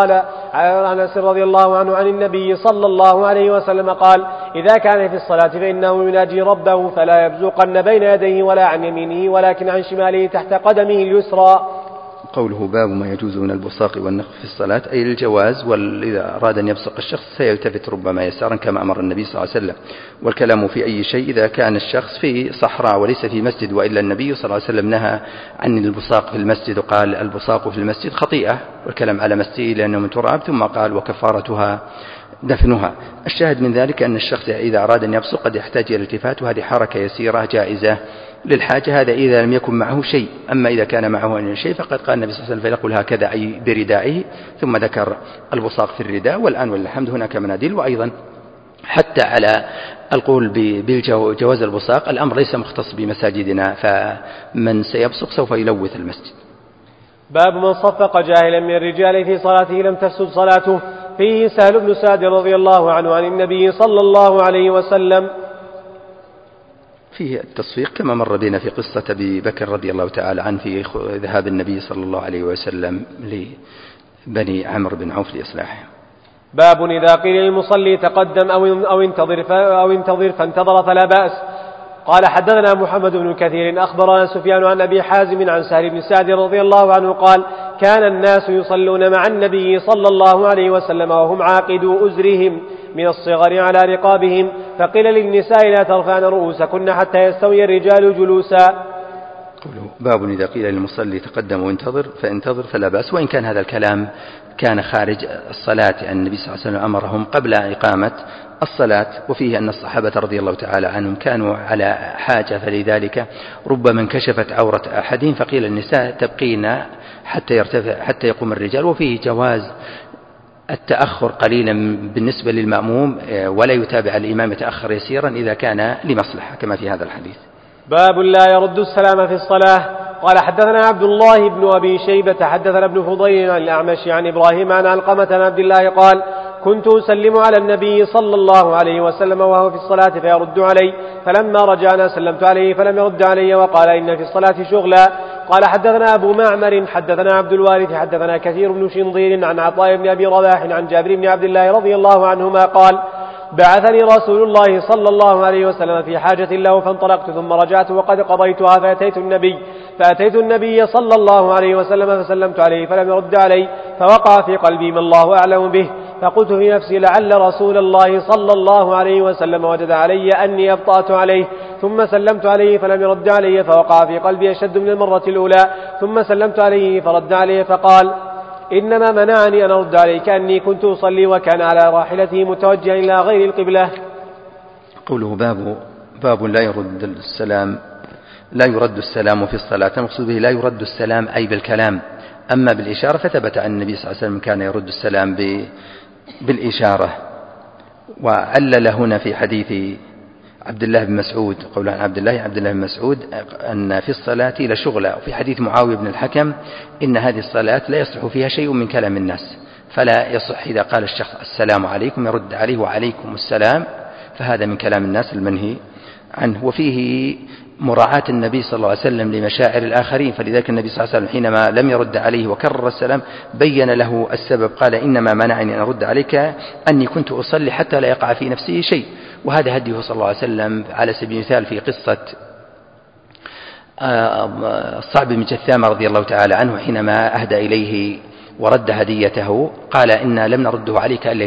عنه عن النبي صلى الله عليه وسلم قال: إذا كان في الصلاة فإنه يناجي ربه فلا يبزقن بين يديه ولا عن يمينه ولكن عن شماله تحت قدمه اليسرى. قوله باب ما يجوز من البصاق والنفخ في الصلاة، أي الجواز، وإذا أراد أن يبصق الشخص سيلتفت ربما يسارا كما أمر النبي صلى الله عليه وسلم. والكلام في أي شيء إذا كان الشخص في صحراء وليس في مسجد، وإلا النبي صلى الله عليه وسلم نهى عن البصاق في المسجد وقال: البصاق في المسجد خطيئة، والكلام على مسجد لأنه من تراب، ثم قال: وكفارتها دفنها. الشاهد من ذلك أن الشخص إذا أراد أن يبصق قد يحتاج إلى الالتفات، وهذه حركة يسيرة جائزة للحاجة. هذا إذا لم يكن معه شيء. أما إذا كان معه شيء فقد قال النبي صلى الله عليه وسلم: فيقول هكذا أي بردائه، ثم ذكر البصاق في الرداء. والآن والحمد هناك مناديل. وأيضا حتى على القول بجواز البصاق الأمر ليس مختص بمساجدنا، فمن سيبصق سوف يلوث المسجد. باب من صفق جاهلا من الرجال في صلاته لم تفسد صلاته. فيه سهل بن سعد رضي الله عنه عن النبي صلى الله عليه وسلم فيه التصفيق كما مر بنا في قصة أبي بكر رضي الله تعالى عنه في ذهاب النبي صلى الله عليه وسلم لبني عمرو بن عوف لإصلاحهم. باب إذا قيل للمصلي تقدم أو انتظر فانتظر فلا بأس. قال حدثنا محمد بن كثير أخبرنا سفيان عن أبي حازم عن سهل بن سعد رضي الله عنه قال كان الناس يصلون مع النبي صلى الله عليه وسلم وهم عاقدو أزرهم من الصغر على رقابهم، فقيل للنساء لا ترفعن رؤوسكن حتى يستوي الرجال جلوسا. باب إذا قيل للمصلي تقدم وانتظر فانتظر فلا بأس، وإن كان هذا الكلام كان خارج الصلاة، أن النبي صلى الله عليه وسلم أمرهم قبل إقامة الصلاة، وفيه أن الصحابة رضي الله تعالى عنهم كانوا على حاجة، فلذلك ربما انكشفت عورة أحدهم فقيل النساء تبقين حتى يقوم الرجال، وفيه جواز التأخر قليلا بالنسبة للمأموم، ولا يتابع الإمام يتأخر يسيرا إذا كان لمصلحة كما في هذا الحديث. باب لا يرد السلام في الصلاة. قال حدثنا عبد الله بن أبي شيبة حدثنا ابن فضيل عن الأعمش عن إبراهيم عن علقمة عن عبد الله قال كنت أسلم على النبي صلى الله عليه وسلم وهو في الصلاة فيرد علي، فلما رجعنا سلمت عليه فلم يرد علي وقال إن في الصلاة شغلا. قال حدثنا أبو معمر حدثنا عبد الوارث حدثنا كثير بن شنظير عن عطاء بن أبي رباح عن جابر بن عبد الله رضي الله عنهما قال بعثني رسول الله صلى الله عليه وسلم في حاجة له فانطلقت ثم رجعت وقد قضيتها فأتيت النبي صلى الله عليه وسلم فسلمت عليه فلم يرد علي، فوقع في قلبي ما الله أعلم به، فقلت في نفسي لعل رسول الله صلى الله عليه وسلم وجد علي أني أبطأت عليه، ثم سلمت عليه فلم يرد علي، فوقع في قلبي أشد من المرة الأولى، ثم سلمت عليه فرد عليه فقال إنما منعني أن أرد عليك أني كنت أصلي، وكان على راحلته متوجها إلى غير القبلة. قوله باب لا يرد السلام في الصلاة، المقصود به لا يرد السلام أي بالكلام، أما بالإشارة فثبت عن النبي صلى الله عليه وسلم كان يرد السلام بالإشارة. وعلل هنا في حديث عبد الله بن مسعود، قول عن عبد الله بن مسعود أن في الصلاة لشغلا، وفي حديث معاوية بن الحكم إن هذه الصلاة لا يصلح فيها شيء من كلام الناس، فلا يصح إذا قال الشخص السلام عليكم يرد عليه وعليكم السلام، فهذا من كلام الناس المنهي عنه. وفيه مراعاة النبي صلى الله عليه وسلم لمشاعر الآخرين، فلذلك النبي صلى الله عليه وسلم حينما لم يرد عليه وكرر السلام بين له السبب، قال إنما منعني أن أرد عليك أني كنت أصلي حتى لا يقع في نفسه شيء. وهذا هديه صلى الله عليه وسلم على سبيل المثال في قصة الصعب بن جثامة رضي الله تعالى عنه حينما أهدى إليه ورد هديته قال إنا لم نرده عليك إلا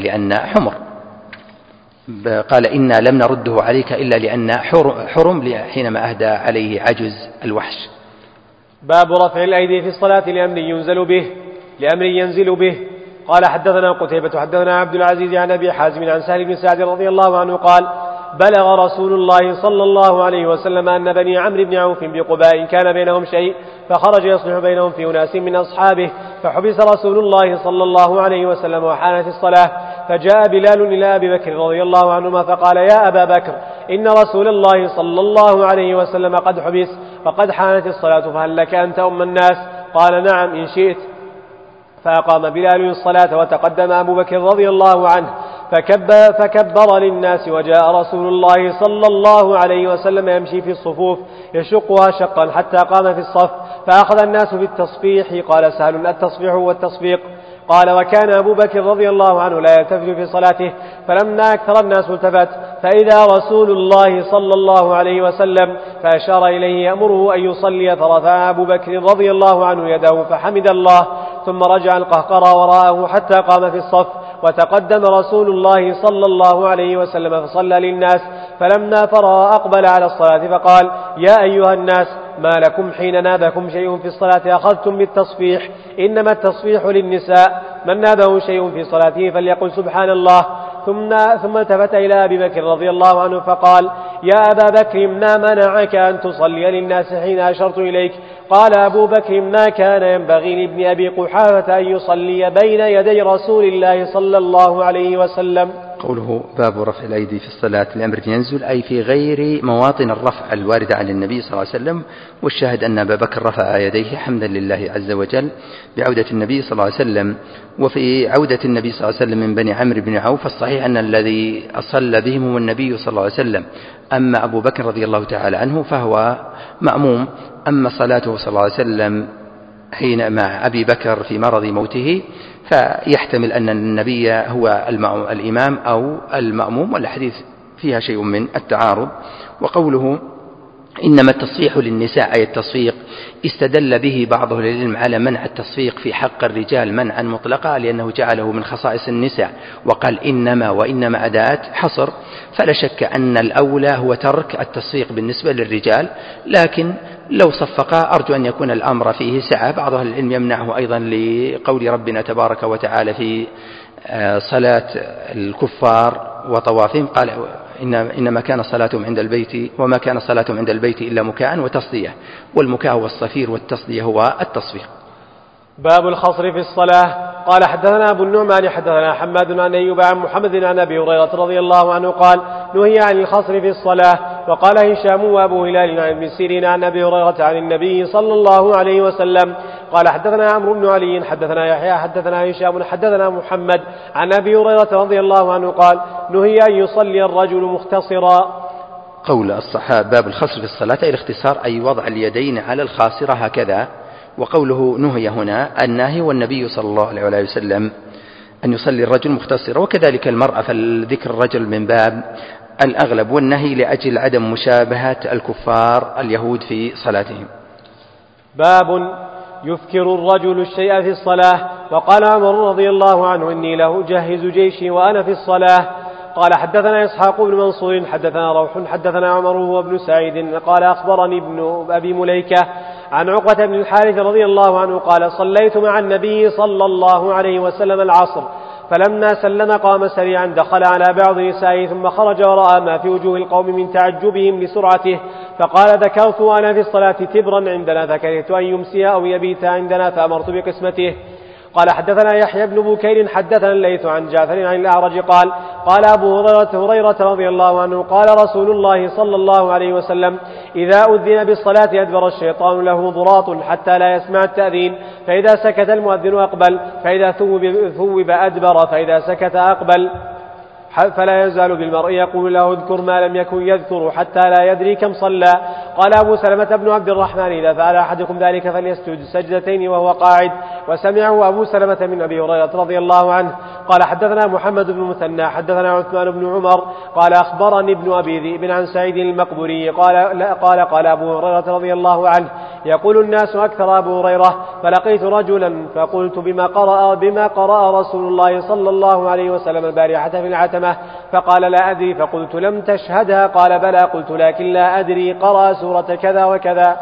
لأن حرم حينما أهدى عليه عجز الوحش. باب رفع الأيدي في الصلاة لأمر ينزل به. قال حدثنا قتيبة حدثنا عبد العزيز عن أبي حازم عن سهل بن سعد رضي الله عنه قال بلغ رسول الله صلى الله عليه وسلم أن بني عمرو بن عوف بقباء كان بينهم شيء، فخرج يصلح بينهم في أناس من أصحابه، فحبس رسول الله صلى الله عليه وسلم وحانت الصلاة، فجاء بلال إلى أبي بكر رضي الله عنهما فقال يا أبا بكر إن رسول الله صلى الله عليه وسلم قد حبس فقد حانت الصلاة، فهل لك أن تؤم الناس؟ قال نعم إن شئت. فأقام بلال الصلاة وتقدم أبو بكر رضي الله عنه فكبر للناس، وجاء رسول الله صلى الله عليه وسلم يمشي في الصفوف يشقها شقا حتى قام في الصف، فأخذ الناس بالتصفيح. قال سهل التصفيح والتصفيق. قال وكان أبو بكر رضي الله عنه لا يلتفت في صلاته، فلما أكثر الناس التفت فإذا رسول الله صلى الله عليه وسلم فأشار إليه يأمره أن يصلي، فرفع أبو بكر رضي الله عنه يده فحمد الله، ثم رجع القهقرى وراءه حتى قام في الصف، وتقدم رسول الله صلى الله عليه وسلم فصلى للناس، فلما فرغ أقبل على الصلاة فقال يا أيها الناس ما لكم حين نابكم شيء في الصلاة أخذتم بالتصفيح؟ إنما التصفيح للنساء، من نابه شيء في صلاته فليقل سبحان الله. ثم التفت إلى أبي بكر رضي الله عنه فقال يا أبا بكر ما منعك أن تصلي للناس حين أشرت إليك؟ قال أبو بكر ما كان ينبغي لابن أبي قحافة أن يصلي بين يدي رسول الله صلى الله عليه وسلم. قوله باب رفع الأيدي في الصلاة لأمر ينزل، أي في غير مواطن الرفع الواردة عن النبي صلى الله عليه وسلم. والشاهد أن أبا بكر رفع يديه حمدا لله عز وجل بعودة النبي صلى الله عليه وسلم. وفي عودة النبي صلى الله عليه وسلم من بني عمرو بن عوف الصحيح أن الذي أصلى بهم هو النبي صلى الله عليه وسلم، أما أبو بكر رضي الله تعالى عنه فهو مأموم. أما صلاته صلى الله عليه وسلم حين مع أبي بكر في مرض موته فيحتمل أن النبي هو الإمام أو المأموم، والحديث فيها شيء من التعارض. وقوله إنما التصفيح للنساء أي التصفيق استدل به بعض أهل العلم على منع التصفيق في حق الرجال منعا مطلقا، لأنه جعله من خصائص النساء وقال إنما، وإنما أداة حصر، فلا شك أن الأولى هو ترك التصفيق بالنسبة للرجال، لكن لو صفق أرجو أن يكون الأمر فيه سعة. بعض أهل العلم يمنعه أيضا لقول ربنا تبارك وتعالى في صلاة الكفار وطوافهم، قال إنما كان صلاتهم عند البيت وما كان صلاتهم عند البيت إلا مكاء وتصدية، والمكاء هو الصفير والتصدية هو التصفيق. باب الخصر في الصلاة. قال حدثنا أبو النعمان حدثنا حماد عن أيوب عن محمد عن أبي هريرة رضي الله عنه قال نهي عن الخصر في الصلاة. وقال هشام وأبو هلال عن ابن سيرين عن أبي هريرة عن النبي صلى الله عليه وسلم قال حدثنا عمرو بن علي حدثنا يحيى حدثنا هشام حدثنا محمد عن أبي هريرة رضي الله عنه قال نهي أن يصلي الرجل مختصرا. قول الصحابة باب الخصر في الصلاة أي الاختصار، أي وضع اليدين على الخاصرة هكذا. وقوله نهي هنا الناهي والنبي صلى الله عليه وسلم أن يصلي الرجل مختصرا، وكذلك المرأة، فالذكر الرجل من باب الأغلب، والنهي لأجل عدم مشابهة الكفار اليهود في صلاتهم. باب يفكر الرجل الشيء في الصلاة. وقال عمر رضي الله عنه إني له أجهز جيشي وأنا في الصلاة. قال حدثنا إسحاق بن منصور حدثنا روح حدثنا عمر وابن سعيد قال أخبرني ابن أبي مليكة عن عقبة بن الحارث رضي الله عنه قال صليت مع النبي صلى الله عليه وسلم العصر، فلما سلم قام سريعا دخل على بعض نسائه ثم خرج ورأى ما في وجوه القوم من تعجبهم لسرعته، فقال ذكرت أنا في الصلاة تبرا عندنا فكرهت أن يمسي أو يبيت عندنا فأمرت بقسمته. قال حدثنا يحيى بن بكير حدثنا الليث عن جعفر عن الأعرج قال أبو هريرة رضي الله عنه قال رسول الله صلى الله عليه وسلم إذا أذن بالصلاة أدبر الشيطان له ضراط حتى لا يسمع التأذين، فإذا سكت المؤذن أقبل، فإذا ثوب أدبر، فإذا سكت أقبل، فلا يزال بالمرء يقول له اذكر ما لم يكن يذكر حتى لا يدري كم صلى. قال أبو سلمة بن عبد الرحمن إذا فعل أحدكم ذلك فليسجد سجدتين وهو قاعد. وسمعه أبو سلمة من أبي هريرة رضي الله عنه. قال حدثنا محمد بن مثنى حدثنا عثمان بن عمر قال أخبرني ابن أبي ذئب عن سعيد المقبوري قال أبو هريرة رضي الله عنه يقول الناس أكثر أبو هريرة، فلقيت رجلا فقلت بما قرأ رسول الله صلى الله عليه وسلم البارحة في العتمة، فقال لا أدري، فقلت لم تشهدها؟ قال بلى، قلت لكن لا أدري قرأ سورة كذا وكذا.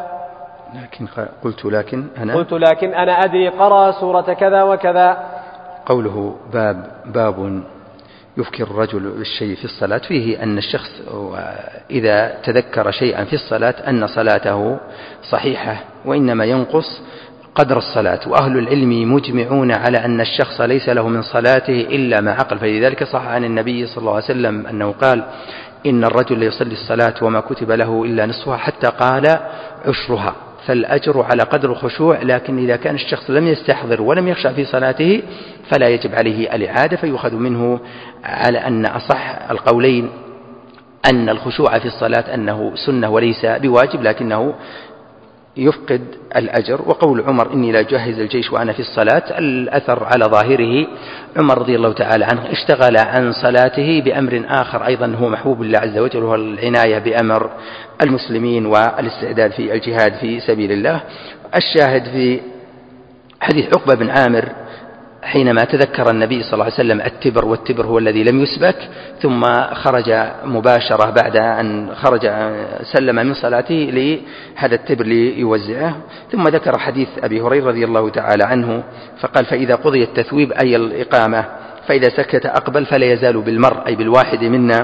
قلت لكن أنا أدري قرأ سورة كذا وكذا. قوله باب يفكر الرجل بالشيء في الصلاة، فيه أن الشخص إذا تذكر شيئا في الصلاة أن صلاته صحيحة، وإنما ينقص قدر الصلاة. وأهل العلم مجمعون على أن الشخص ليس له من صلاته إلا ما عقل، فلذلك صح عن النبي صلى الله عليه وسلم أنه قال إن الرجل يصلي الصلاة وما كتب له إلا نصفها حتى قال عشرها، فالأجر على قدر الخشوع. لكن إذا كان الشخص لم يستحضر ولم يخشع في صلاته فلا يجب عليه الإعادة، فيؤخذ منه على أن أصح القولين أن الخشوع في الصلاة أنه سنة وليس بواجب، لكنه يفقد الأجر. وقول عمر إني لا أجهز الجيش وأنا في الصلاة، الأثر على ظاهره عمر رضي الله تعالى عنه اشتغل عن صلاته بأمر آخر أيضا هو محبوب لله عز وجل، وهو العناية بأمر المسلمين والاستعداد في الجهاد في سبيل الله. الشاهد في حديث عقبة بن عامر حينما تذكر النبي صلى الله عليه وسلم التبر، والتبر هو الذي لم يسبك، ثم خرج مباشرة بعد أن خرج سلم من صلاته لهذا التبر ليوزعه. ثم ذكر حديث أبي هريرة رضي الله تعالى عنه فقال فإذا قضي التثويب أي الإقامة فإذا سكت أقبل، فلا يزال بالمرء أي بالواحد منا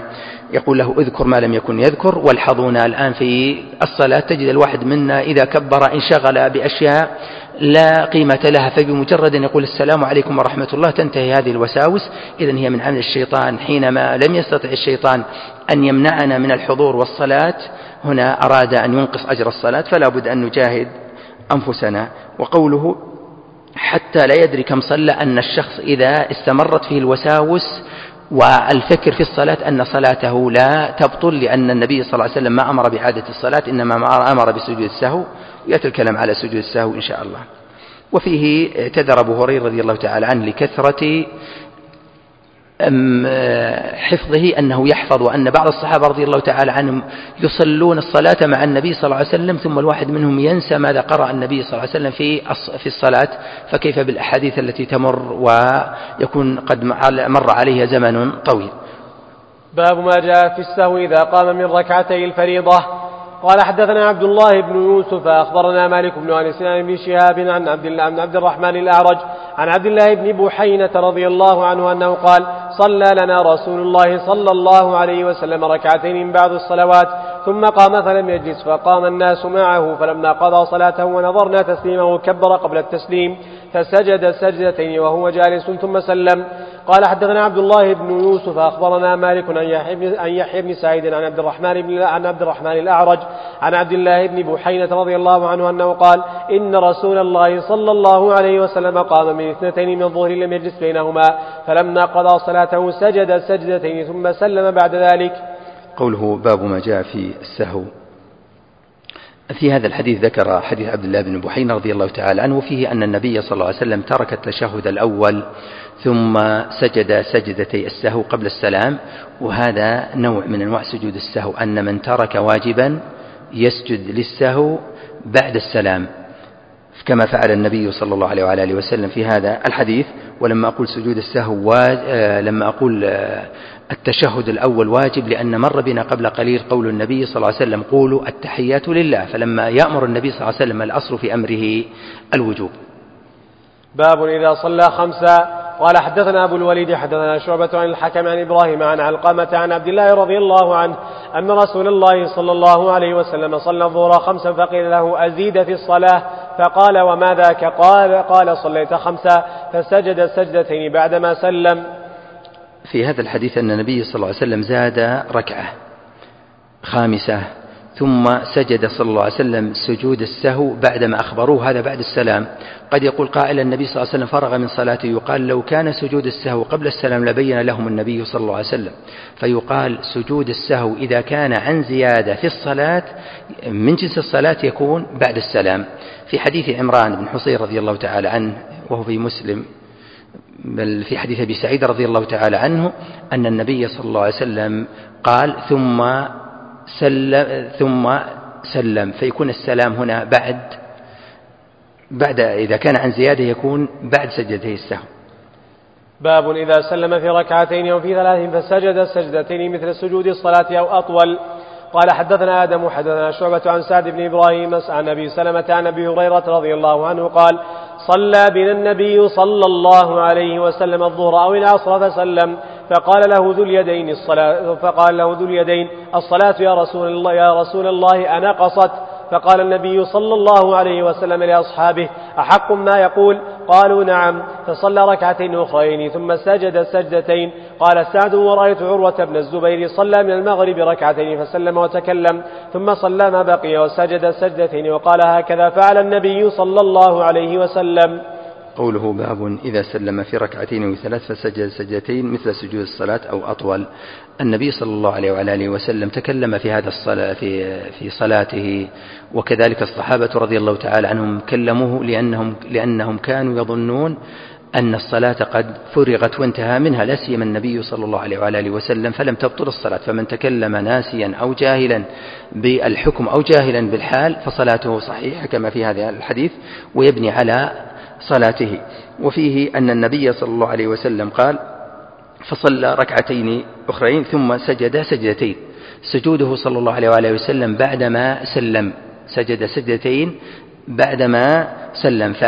يقول له اذكر ما لم يكن يذكر. والحظونا الآن في الصلاة تجد الواحد منا إذا كبر انشغل بأشياء لا قيمة لها، فبمجرد أن يقول السلام عليكم ورحمة الله تنتهي هذه الوساوس. إذن هي من عمل الشيطان. حينما لم يستطع الشيطان أن يمنعنا من الحضور والصلاة، هنا أراد أن ينقص أجر الصلاة، فلا بد أن نجاهد أنفسنا. وقوله حتى لا يدري كم صلى، أن الشخص إذا استمرت فيه الوساوس والفكر في الصلاة أن صلاته لا تبطل، لأن النبي صلى الله عليه وسلم ما أمر بعادة الصلاة، إنما أمر بسجود السهو. يأتي الكلام على سجود السهو إن شاء الله. وفيه اعتذر أبو هريرة رضي الله تعالى عنه لكثرة حفظه أنه يحفظ، وأن بعض الصحابة رضي الله تعالى عنهم يصلون الصلاة مع النبي صلى الله عليه وسلم، ثم الواحد منهم ينسى ماذا قرأ النبي صلى الله عليه وسلم في الصلاة، فكيف بالأحاديث التي تمر ويكون قد مر عليها زمن طويل. باب ما جاء في السهو إذا قام من ركعتي الفريضة. قال حدثنا عبد الله بن يوسف أخبرنا مالك بن أنس عن ابن شهاب عن عبد الرحمن الأعرج عن عبد الله بن بحينة رضي الله عنه أنه قال صلى لنا رسول الله صلى الله عليه وسلم ركعتين من بعض الصلوات ثم قام فلم يجلس، فقام الناس معه، فلما قضى صلاته ونظرنا تسليمه كبر قبل التسليم فسجد سجدتين وهو جالس ثم سلم. قال حدثنا عبد الله بن يوسف أخبرنا مالك عن يحيى بن سعيد عن عبد الرحمن الأعرج عن عبد الله بن بحينة رضي الله عنه أنه قال إن رسول الله صلى الله عليه وسلم قام من 2 من الظهر لم يجلس بينهما، فلما قضى صلاته سجد سجدتين ثم سلم بعد ذلك. قوله باب ما جاء في السهو. في هذا الحديث ذكر حديث عبد الله بن بحينة رضي الله تعالى عنه، وفيه أن النبي صلى الله عليه وسلم ترك التشهد الأول ثم سجد سجدتي السهو قبل السلام، وهذا نوع من أنواع سجود السهو، أن من ترك واجبا يسجد للسهو بعد السلام كما فعل النبي صلى الله عليه وعلى آله وسلم في هذا الحديث. ولما أقول سجود السهو لما أقول التشهد الأول واجب، لأن مر بنا قبل قليل قول النبي صلى الله عليه وسلم قولوا التحيات لله، فلما يأمر النبي صلى الله عليه وسلم الأصل في أمره الوجوب. باب إذا صلى 5. قال حدثنا أبو الوليد حدثنا شعبة عن الحكم عن إبراهيم عن علقمة عن عبد الله رضي الله عنه أن رسول الله صلى الله عليه وسلم صلى الظهر 5 فقيل له أزيد في الصلاة فقال وما ذاك؟ قال صليت 5 فسجد سجدتين بعدما سلم. في هذا الحديث أن النبي صلى الله عليه وسلم زاد ركعة 5 ثم سجد صلى الله عليه وسلم سجود السهو بعدما أخبروه، هذا بعد السلام. قد يقول قائل النبي صلى الله عليه وسلم فرغ من صلاته، يقال لو كان سجود السهو قبل السلام لبين لهم النبي صلى الله عليه وسلم، فيقال سجود السهو إذا كان عن زيادة في الصلاة من جنس الصلاة يكون بعد السلام. في حديث عمران بن حصين رضي الله تعالى عنه وهو في مسلم، بل في حديث أبي سعيد رضي الله تعالى عنه أن النبي صلى الله عليه وسلم قال ثم سلم، فيكون السلام هنا بعد إذا كان عن زيادة يكون بعد سجدتي السهو. باب إذا سلم في ركعتين أو في 3 فسجد سجدتين مثل سجود الصلاة أو أطول. قال حدثنا آدم حدثنا شعبة عن سعد بن إبراهيم عن أبي سلمة عن أبي هريرة رضي الله عنه قال صلى بنا النبي صلى الله عليه وسلم الظهر أو العصر فسلم، فقال له ذو اليدين الصلاة يا رسول الله أنقصت؟ فقال النبي صلى الله عليه وسلم لأصحابه أحق ما يقول؟ قالوا نعم. فصلى ركعتين أخرين ثم سجد سجدتين. قال سعد ورأيت عروة بن الزبير صلى من المغرب ركعتين فسلم وتكلم ثم صلى ما بقي وسجد سجدتين، وقال هكذا فعل النبي صلى الله عليه وسلم. قوله باب إذا سلم في 2 و3 فسجد سجدتين مثل سجود الصلاة أو أطول. النبي صلى الله عليه وعلى آله وسلم تكلم في هذا الصلاة في صلاته، وكذلك الصحابة رضي الله تعالى عنهم كلموه لأنهم كانوا يظنون أن الصلاة قد فرغت وانتهى منها، لا سيما النبي صلى الله عليه وعلى آله وسلم، فلم تبطل الصلاة. فمن تكلم ناسيا أو جاهلا بالحكم أو جاهلا بالحال فصلاته صحيحة كما في هذا الحديث ويبني على صلاته. وفيه أن النبي صلى الله عليه وسلم قال فصلى 2 أخرين ثم سجد سجدتين، سجوده صلى الله عليه وآله وسلم بعدما سلم، سجد سجدتين بعدما سلم.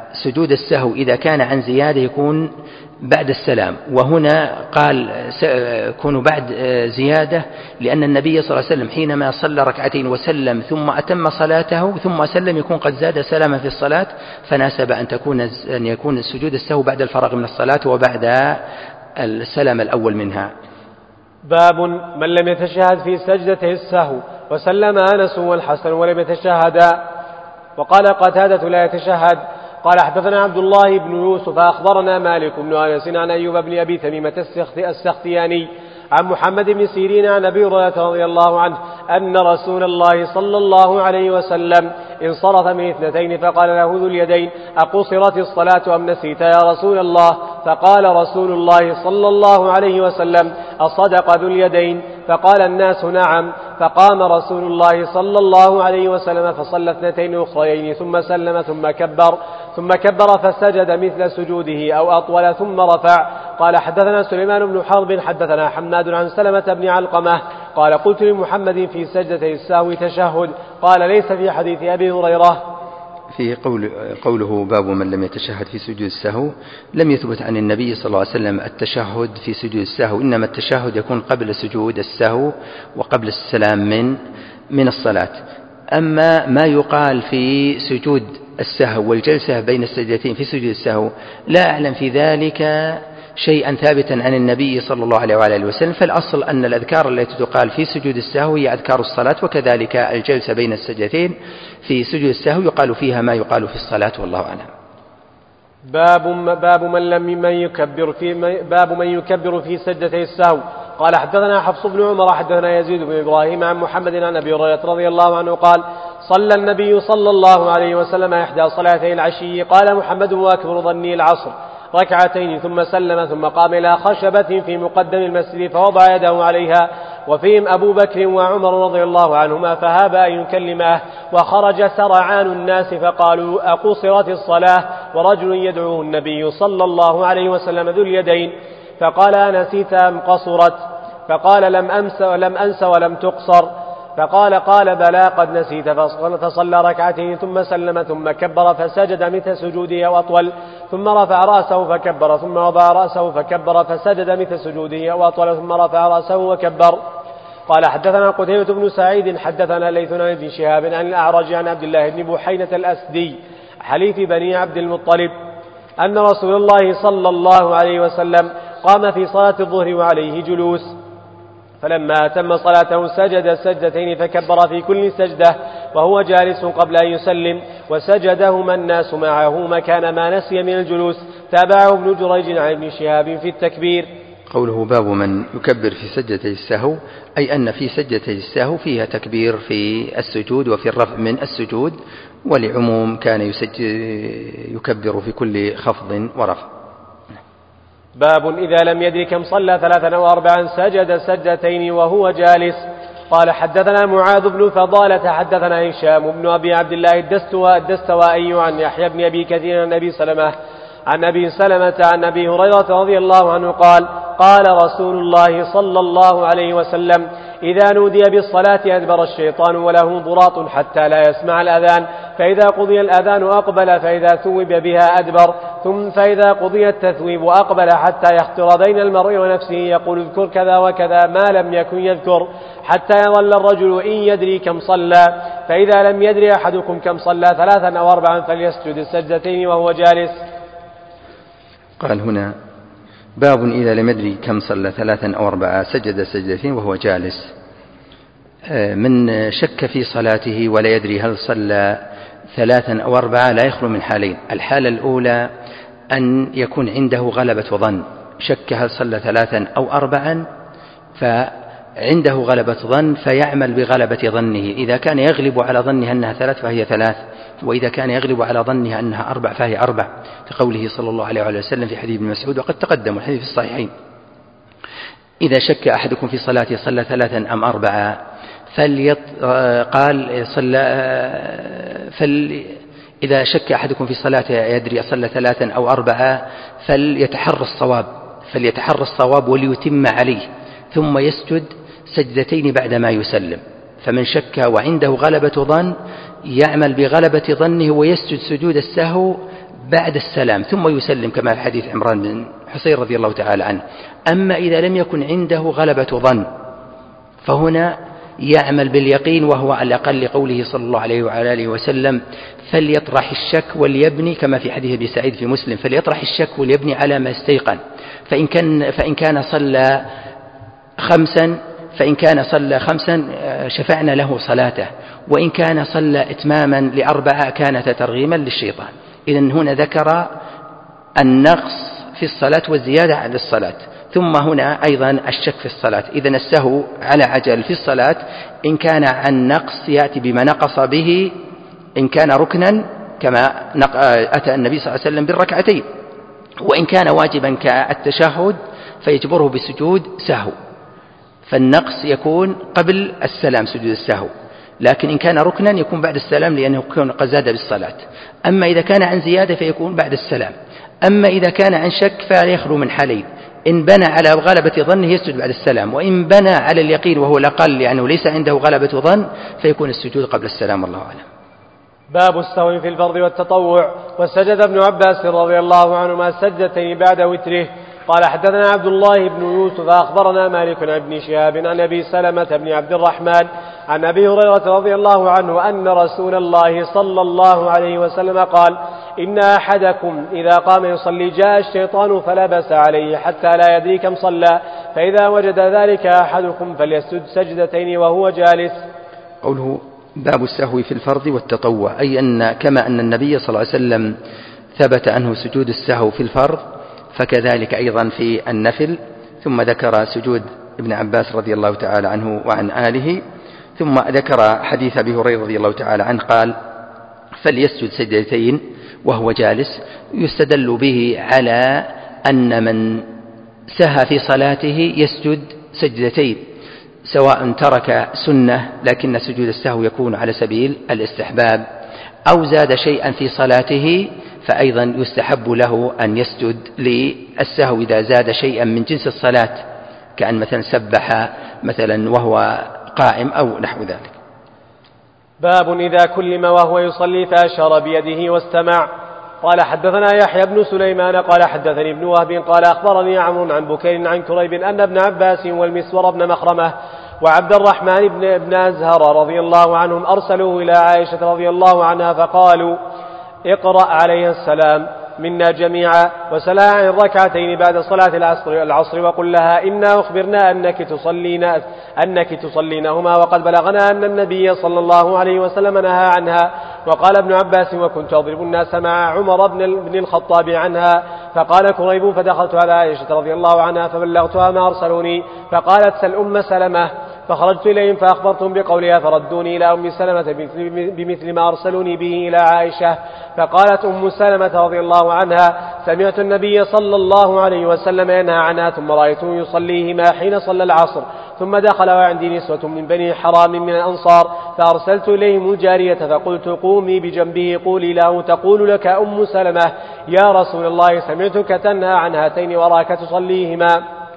فسجود السهو إذا كان عن زيادة يكون بعد السلام، وهنا قال يكون بعد زيادة لأن النبي صلى الله عليه وسلم حينما صلى ركعتين وسلم ثم أتم صلاته ثم سلم يكون قد زاد سلاما في الصلاة، فناسب أن يكون سجود السهو بعد الفراغ من الصلاة وبعد السلام الأول منها. باب من لم يتشهد في سجدته السهو، وسلم أنس والحسن ولم يتشهدا. وقال قتادة لا يتشهد. قال حدثنا عبد الله بن يوسف أخبرنا مالك بن أنس عن أيوب بن أبي تميمة السختياني عن محمد بن سيرين عن أبي هريرة رضي الله عنه أن رسول الله صلى الله عليه وسلم انصرف من اثنتين فقال له ذو اليدين: أقصرت الصلاة أم نسيت يا رسول الله؟ فقال رسول الله صلى الله عليه وسلم: أصدق ذو اليدين؟ فقال الناس: نعم. فقام رسول الله صلى الله عليه وسلم فصلى اثنتين أخريين ثم سلم ثم كبر فسجد مثل سجوده أو أطول ثم رفع. قال حدثنا سليمان بن حرب حدثنا حماد عن سلمة بن علقمة قال: قلت لمحمد في سجدتي السهو تشهد؟ قال: ليس في حديث أبي هريرة. في قوله باب من لم يتشهد في سجود السهو، لم يثبت عن النبي صلى الله عليه وسلم التشهد في سجود السهو، إنما التشهد يكون قبل سجود السهو وقبل السلام من الصلاة. أما ما يقال في سجود السهو والجلسة بين السجدتين في سجود السهو لا أعلم في ذلك شيئا ثابتا عن النبي صلى الله عليه وآله وسلم، فالأصل أن الأذكار التي تقال في سجود السهو هي أذكار الصلاة، وكذلك الجلسة بين السجدتين في سجود السهو يقال فيها ما يقال في الصلاة، والله أعلم. باب من يكبر في سجدتي السهو. قال حدثنا حفص بن عمر حدثنا يزيد بن إبراهيم عن محمد عن أبي هريرة رضي الله عنه قال: صلى النبي صلى الله عليه وسلم إحدى صلاتي العشي قال محمد: وأكبر ظني العصر ركعتين ثم سلم ثم قام إلى خشبة في مقدم المسجد فوضع يده عليها وفيهم أبو بكر وعمر رضي الله عنهما فهاب أن يكلمه، وخرج سرعان الناس فقالوا: أقصرت الصلاة؟ ورجل يدعوه النبي صلى الله عليه وسلم ذو اليدين، فقال: أنسيت أم قصرت؟ فقال: لم أنس ولم تقصر. فقال: بلى قد نسيت. فصلى ركعتين ثم سلم ثم كبر فسجد مثل سجوده أو أطول ثم رفع رأسه فكبر ثم وضع رأسه فكبر فسجد مثل سجوده أو أطول ثم رفع رأسه وكبر. قال حدثنا قتيبة بن سعيد حدثنا ليث عن ابن شهاب عن الأعرج عن عبد الله بن بحينة الأسدي حليف بني عبد المطلب أن رسول الله صلى الله عليه وسلم قام في صلاة الظهر وعليه جلوس، فلما أتم صلاته سجد سجدتين فكبر في كل سجدة وهو جالس قبل أن يسلم، وسجدهما الناس معه مكان ما نسي من الجلوس. تابعه ابن جريج عن ابن شهاب في التكبير. قوله باب من يكبر في سجدتي السهو، أي أن في سجدتي السهو فيها تكبير في السجود وفي الرفع من السجود، ولعموم كان يكبر في كل خفض ورفع. باب إذا لم يدر كم صلى 3 أو 4 سجد سجدتين وهو جالس. قال حدثنا معاذ بن فضالة حدثنا هشام بن أبي عبد الله الدستوائي عن يحيى بن أبي كثير عن أبي سلمة عن أبي هريرة رضي الله عنه قال: قال رسول الله صلى الله عليه وسلم: إذا نودي بالصلاة أدبر الشيطان وله ضراط حتى لا يسمع الأذان، فإذا قضي الأذان أقبل، فإذا ثوب بها أدبر، ثم فإذا قضي التثويب أقبل حتى يخطر بين المرء ونفسه يقول: اذكر كذا وكذا ما لم يكن يذكر، حتى يظل الرجل إن يدري كم صلى، فإذا لم يدري أحدكم كم صلى 3 أو 4 فليسجد السجدتين وهو جالس. قال هنا: باب إذا لم يدري كم صلى 3 أو 4 سجد سجدتين وهو جالس. من شك في صلاته ولا يدري هل صلى 3 أو 4 لا يخلو من حالين: الحالة الأولى أن يكون عنده غلبة ظن، شك هل صلى 3 أو 4 فعنده غلبة ظن فيعمل بغلبة ظنه، إذا كان يغلب على ظنها أنها 3 فهي 3، وإذا كان يغلب على ظنها أنها 4 فهي 4، كقوله صلى الله عليه وسلم في حديث ابن مسعود وقد تقدم الحديث في الصحيحين: إذا شك أحدكم في صلاته صلى 3 أم 4 إذا شك أحدكم في صلاته يدري صلى 3 أو 4 فليتحرى الصواب وليتم عليه، ثم يسجد سجدتين بعدما يسلم. فمن شك وعنده غلبة ظن يعمل بغلبة ظنه ويسجد سجود السهو بعد السلام ثم يسلم كما في حديث عمران بن حصين رضي الله تعالى عنه. أما إذا لم يكن عنده غلبة ظن فهنا يعمل باليقين، وهو على الأقل لقوله صلى الله عليه وعلى آله وسلم فليطرح الشك وليبني، كما في حديث أبي سعيد في مسلم، فليطرح الشك وليبني على ما استيقن. فإن كان صلى خمسا شفعنا له صلاته، وإن كان صلى إتماما ل4 كانت ترغيما للشيطان. إذن هنا ذكر النقص في الصلاة والزيادة على الصلاة، ثم هنا أيضا الشك في الصلاة. إذن السهو على عجل في الصلاة إن كان عن نقص يأتي بما نقص به، إن كان ركنا كما أتى النبي صلى الله عليه وسلم بالركعتين، وإن كان واجبا كالتشهد فيجبره بسجود سهو، فالنقص يكون قبل السلام سجود السهو، لكن إن كان ركنا يكون بعد السلام لأنه يكون قد زاد بالصلاة. أما إذا كان عن زيادة فيكون بعد السلام. أما إذا كان عن شك فيخلو من حالين: إن بنى على غلبة ظنه يسجد بعد السلام، وإن بنى على اليقين وهو الأقل لأنه ليس عنده غلبة ظن فيكون السجود قبل السلام. الله أعلم. باب السهو في الفرض والتطوع. وسجد ابن عباس رضي الله عنهما سجدتين بعد وتره. قال حدثنا عبد الله بن يوسف أخبرنا مالك عن ابن شهاب عن أبي سلمة بن عبد الرحمن عن أبي هريرة رضي الله عنه أن رسول الله صلى الله عليه وسلم قال: إن أحدكم إذا قام يصلي جاء الشيطان فلبس عليه حتى لا يدري كم صلى، فإذا وجد ذلك أحدكم فليسجد سجدتين وهو جالس. قوله باب السهو في الفرض والتطوع، أي أن كما أن النبي صلى الله عليه وسلم ثبت عنه سجود السهو في الفرض فكذلك أيضا في النفل. ثم ذكر سجود ابن عباس رضي الله تعالى عنه وعن آله، ثم ذكر حديث أبي هريرة رضي الله تعالى عنه قال: فليسجد سجدتين وهو جالس. يستدل به على أن من سهى في صلاته يسجد سجدتين، سواء ترك سنة لكن سجود السهو يكون على سبيل الاستحباب، أو زاد شيئا في صلاته فأيضا يستحب له أن يسجد للسهو إذا زاد شيئا من جنس الصلاة، كأن مثلا سبح مثلا وهو قائم أو نحو ذلك. باب إذا كلم وهو يصلي فأشار بيده واستمع. قال حدثنا يحيى بن سليمان قال حدثني ابن وهب قال أخبرني عمرو عن بكير عن كريب أن ابن عباس والمسور بن مخرمة وعبد الرحمن بن أزهر رضي الله عنهم أرسلوه إلى عائشة رضي الله عنها فقالوا: اقرأ عليها السلام منا جميعا وسلا عن ركعتين بعد صلاة العصر وقل لها: إنا أخبرنا أنك تصلينهما وقد بلغنا أن النبي صلى الله عليه وسلم نهى عنها. وقال ابن عباس: وكنت أضرب الناس مع عمر بن الخطاب عنها. فقال كريب: فدخلت على عائشة رضي الله عنها فبلغتها ما أرسلوني، فقالت: سل أم سلمة. فخرجت إليهم فأخبرتهم بقولها فردوني إلى أم سلمة بمثل ما أرسلوني به إلى عائشة. فقالت أم سلمة رضي الله عنها: سمعت النبي صلى الله عليه وسلم ينهى عنها، ثم رأيته يصليهما حين صلى العصر، ثم دخل وعندي نسوة من بني حرام من الأنصار، فأرسلت إليهم الجارية فقلت: قومي بجنبه قولي له تقول لك أم سلمة: يا رسول الله سمعتك تنهى عن هاتين وراك تصليهما.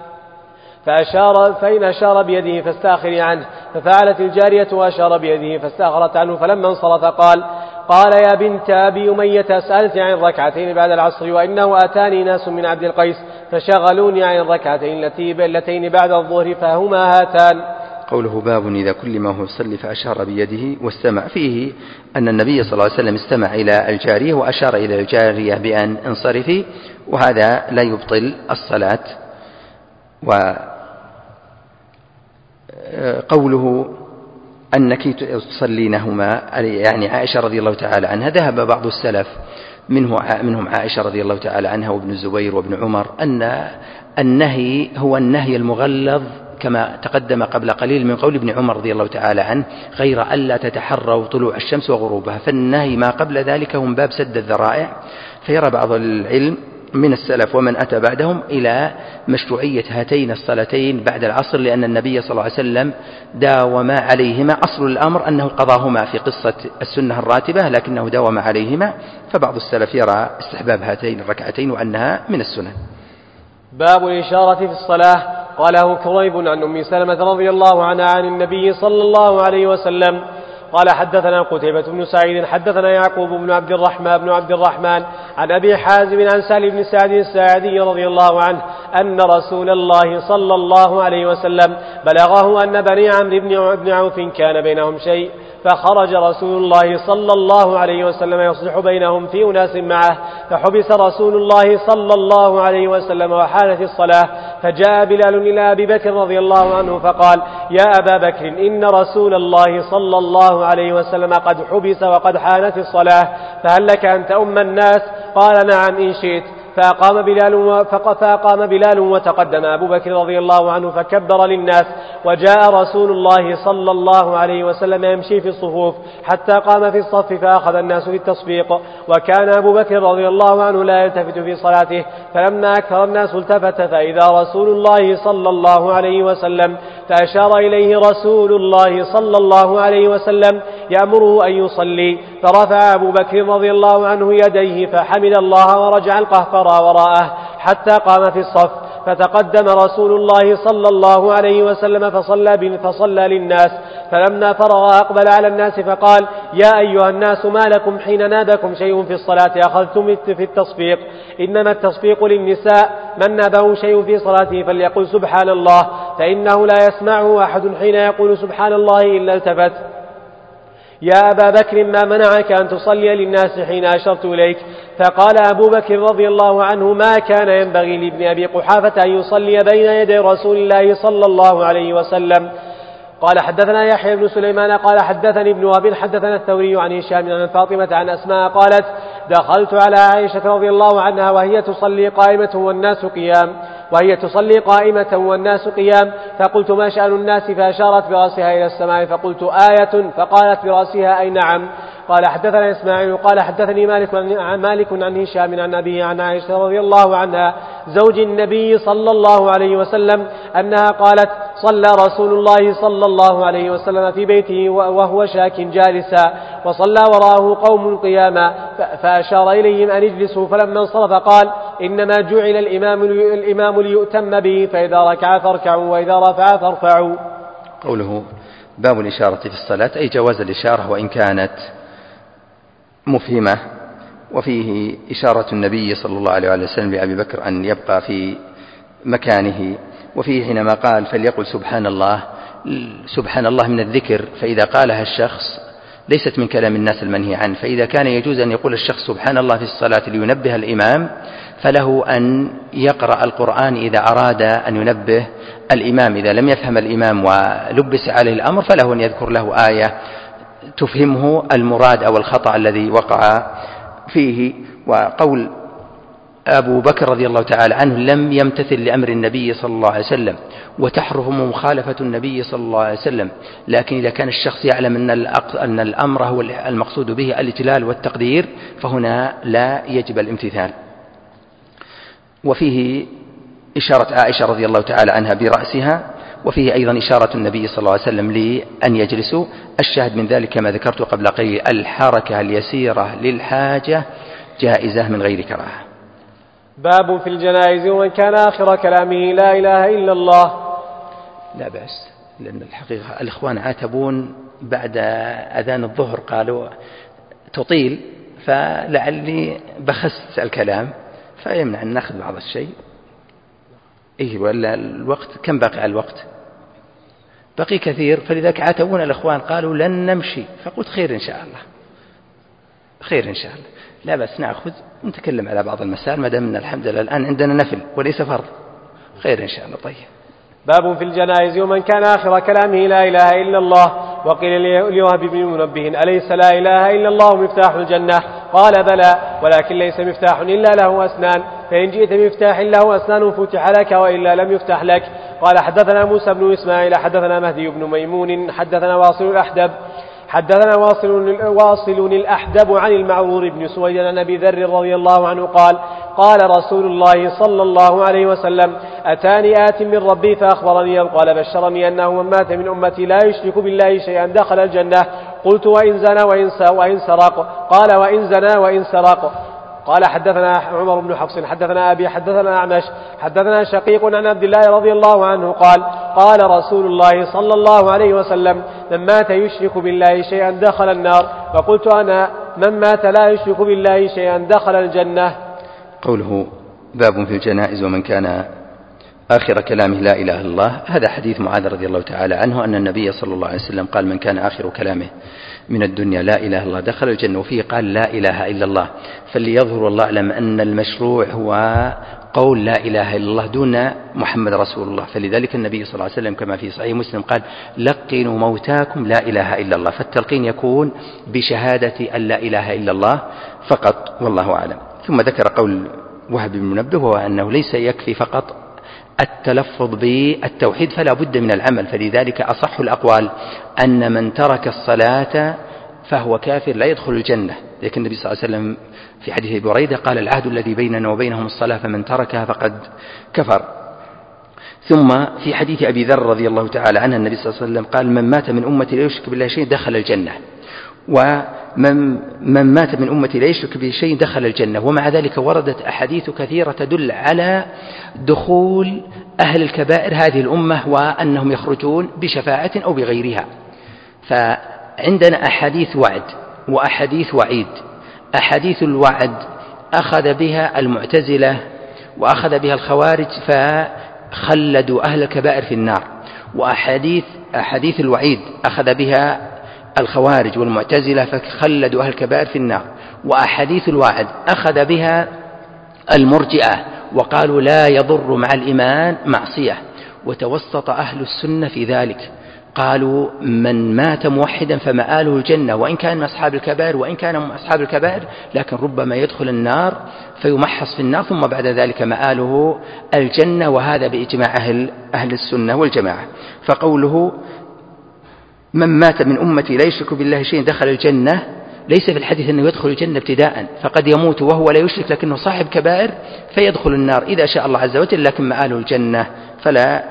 فإن أشار بيده فاستأخري عنه. ففعلت الجارية وأشار بيده فاستأخرت عنه. فلما انصرف قال: يا بنت أبي أمية سألت عن ركعتين بعد العصر، وإنه أتاني ناس من عبد القيس فشغلوني عن الركعتين اللتين بعد الظهر فهما هاتان. قوله باب إذا كلم وهو يصلي فأشار بيده واستمع، فيه أن النبي صلى الله عليه وسلم استمع إلى الجارية وأشار إلى الجارية بأن انصرفي، وهذا لا يبطل الصلاة. وقوله أنك تصلينهما يعني عائشة رضي الله تعالى عنها، ذهب بعض السلف منهم عائشة رضي الله تعالى عنها وابن الزبير وابن عمر أن النهي هو النهي المغلظ كما تقدم قبل قليل من قول ابن عمر رضي الله تعالى عنه: غير ألا تتحروا طلوع الشمس وغروبها. فالنهي ما قبل ذلك هم باب سد الذرائع. فيرى بعض العلم من السلف ومن أتى بعدهم إلى مشروعية هاتين الصلاتين بعد العصر، لأن النبي صلى الله عليه وسلم داوم عليهما. أصل الأمر أنه قضاهما في قصة السنة الراتبة لكنه داوم عليهما، فبعض السلف يرى استحباب هاتين الركعتين وأنها من السنن. باب الإشارة في الصلاة. قاله كريب عن أم سلمة رضي الله عنها عن النبي صلى الله عليه وسلم قال حدثنا قتيبة بن سعيد حدثنا يعقوب بن عبد الرحمن عن أبي حازم عن سهل بن سعد الساعدي رضي الله عنه أن رسول الله صلى الله عليه وسلم بلغه أن بني عمرو بن عوف كان بينهم شيء، فخرج رسول الله صلى الله عليه وسلم يصلح بينهم في أناس معه، فحبس رسول الله صلى الله عليه وسلم وحانت الصلاة، فجاء بلال إلى أبي بكر رضي الله عنه فقال: يا أبا بكر إن رسول الله صلى الله عليه وسلم قد حبس وقد حانت الصلاة، فهل لك أن تؤم الناس؟ قال: نعم إن شئت. فأقام بلال وتقدم أبو بكر رضي الله عنه فكبر للناس، وجاء رسول الله صلى الله عليه وسلم يمشي في الصفوف حتى قام في الصف فأخذ الناس بالتصفيق، وكان أبو بكر رضي الله عنه لا يلتفت في صلاته، فلما أكثر الناس التفت فإذا رسول الله صلى الله عليه وسلم، فأشار إليه رسول الله صلى الله عليه وسلم يأمره أن يصلي، فرفع أبو بكر رضي الله عنه يديه فحمد الله ورجع القهقرى وراءه حتى قام في الصف، فتقدم رسول الله صلى الله عليه وسلم فصلى للناس، فلما فرغ أقبل على الناس فقال: يا أيها الناس ما لكم حين نابكم شيء في الصلاة أخذتم في التصفيق؟ إنما التصفيق للنساء، من نابه شيء في صلاته فليقل سبحان الله، فإنه لا يسمعه أحد حين يقول سبحان الله إلا التفت. يا أبا بكر ما منعك أن تصلي للناس حين أشرت إليك؟ فقال أبو بكر رضي الله عنه: ما كان ينبغي لابن أبي قحافة أن يصلي بين يدي رسول الله صلى الله عليه وسلم. قال حدثنا يحيى بن سليمان قال حدثني ابن وهب حدثنا الثوري عن هشام عن فاطمة عن أسماء قالت: دخلت على عائشة رضي الله عنها وهي تصلي قائمة والناس قيام، فقلت: ما شأن الناس؟ فأشارت برأسها إلى السماء، فقلت: آية، فقالت برأسها: أي نعم. قال حدثنا إسماعيل قال حدثني مالك عن هشام عن أبيه عن عائشة رضي الله عنها زوج النبي صلى الله عليه وسلم أنها قالت: صلى رسول الله صلى الله عليه وسلم في بيته وهو شاك جالسا، وصلى وراءه قوم قياما، فأشار إليهم أن اجلسوا، فلما انصرف قال: إنما جعل الإمام ليؤتم به، فإذا ركع فاركعوا وإذا رفع فارفعوا. قوله باب الإشارة في الصلاة أي جواز الإشارة وإن كانت مفهمة، وفيه إشارة النبي صلى الله عليه وسلم لأبي بكر أن يبقى في مكانه، وفيه حينما قال فليقل سبحان الله من الذكر، فإذا قالها الشخص ليست من كلام الناس المنهي عنه، فإذا كان يجوز أن يقول الشخص سبحان الله في الصلاة لينبه الإمام، فله أن يقرأ القرآن إذا أراد أن ينبه الإمام. إذا لم يفهم الإمام ولبس عليه الأمر فله أن يذكر له آية تفهمه المراد أو الخطأ الذي وقع فيه. وقول أبو بكر رضي الله تعالى عنه: لم يمتثل لأمر النبي صلى الله عليه وسلم، وتحرم مخالفة النبي صلى الله عليه وسلم، لكن إذا كان الشخص يعلم أن الأمر هو المقصود به الإجلال والتقدير فهنا لا يجب الامتثال. وفيه إشارة عائشة رضي الله تعالى عنها برأسها، وفيه أيضا إشارة النبي صلى الله عليه وسلم لأن يجلسوا. الشاهد من ذلك كما ذكرت قبل قليل: الحركة اليسيرة للحاجة جائزة من غير كراهة. باب في الجنائز ومن كان آخر كلامه لا إله إلا الله. لا بأس، لأن الحقيقة الإخوان عاتبون بعد أذان الظهر قالوا تطيل، فلعلي بخست الكلام فيمنع أن نأخذ بعض الشيء. ولا الوقت كم باقي على الوقت؟ بقي كثير، فلذلك عاتبون الإخوان قالوا لن نمشي، فقلت خير إن شاء الله، خير إن شاء الله، لا بس نأخذ ونتكلم على بعض المسائل ما دام الحمد لله الآن عندنا نفل وليس فرض، خير إن شاء الله. طيب. باب في الجنائز ومن كان آخر كلامه لا إله إلا الله. وقيل لوهب بن منبه: أليس لا إله إلا الله مفتاح الجنة؟ قال: بلى، ولكن ليس مفتاح إلا له أسنان، فإن جئت بمفتاح له أسنان فتح لك، وإلا لم يفتح لك. قال حدثنا موسى بن إسماعيل حدثنا مهدي بن ميمون حدثنا واصل الأحدب عن المعرور بن سويد عن أبي ذر رضي الله عنه قال: قال رسول الله صلى الله عليه وسلم: أتاني آت من ربي فأخبرني قال: بشرني أنه من مات من أمتي لا يشرك بالله شيئا دخل الجنة. قلت: وإن زنى وإن سرق؟ قال: وإن زنى وإن سرق. قال حدثنا عمر بن حفص حدثنا أبي حدثنا أعمش حدثنا شقيق عن عبد الله رضي الله عنه قال قال رسول الله صلى الله عليه وسلم من مات يشرك بالله شيئا دخل النار. فقلت أنا من مات لا يشرك بالله شيئا دخل الجنة. قوله باب في الجنائز ومن كان آخر كلامه لا إله إلا الله، هذا حديث معاذ رضي الله تعالى عنه أن النبي صلى الله عليه وسلم قال من كان آخر كلامه من الدنيا لا إله إلا الله دخل الجنة، وفيه قال لا إله إلا الله. فليظهر والله أعلم أن المشروع هو قول لا إله إلا الله دون محمد رسول الله، فلذلك النبي صلى الله عليه وسلم كما في صحيح مسلم قال لقنوا موتاكم لا إله إلا الله، فالتلقين يكون بشهادة أن لا إله إلا الله فقط والله أعلم. ثم ذكر قول وهب بن منبه وأنه ليس يكفي فقط التلفظ بالتوحيد فلا بد من العمل، فلذلك أصح الأقوال أن من ترك الصلاة فهو كافر لا يدخل الجنة، لكن النبي صلى الله عليه وسلم في حديث أبي هريرة قال العهد الذي بيننا وبينهم الصلاة فمن تركها فقد كفر. ثم في حديث أبي ذر رضي الله تعالى عنه النبي صلى الله عليه وسلم قال من مات من أمتي لا يشرك بالله شيء دخل الجنة، ومن مات من أمتي لا يشرك به شيء دخل الجنة. ومع ذلك وردت أحاديث كثيرة تدل على دخول أهل الكبائر هذه الأمة وأنهم يخرجون بشفاعة أو بغيرها. فعندنا أحاديث وعد وأحاديث وعيد. أحاديث الوعد أخذ بها المعتزلة وأخذ بها الخوارج فخلدوا أهل الكبائر في النار، وأحاديث الوعيد أخذ بها الخوارج والمعتزلة فخلدوا أهل الكبائر في النار. وأحاديث الوعد أخذ بها المرجئة وقالوا لا يضر مع الإيمان معصية، وتوسط أهل السنة في ذلك قالوا من مات موحدا فمآله الجنة وإن كان من أصحاب الكبائر وإن كان من أصحاب الكبائر، لكن ربما يدخل النار فيمحص في النار ثم بعد ذلك مآله الجنة، وهذا بإجماع أهل السنة والجماعة. فقوله من مات من أمتي لا يشرك بالله شيء دخل الجنة ليس في الحديث أنه يدخل الجنة ابتداء، فقد يموت وهو لا يشرك لكنه صاحب كبائر فيدخل النار إذا شاء الله عز وجل، لكن مآله الجنة فلا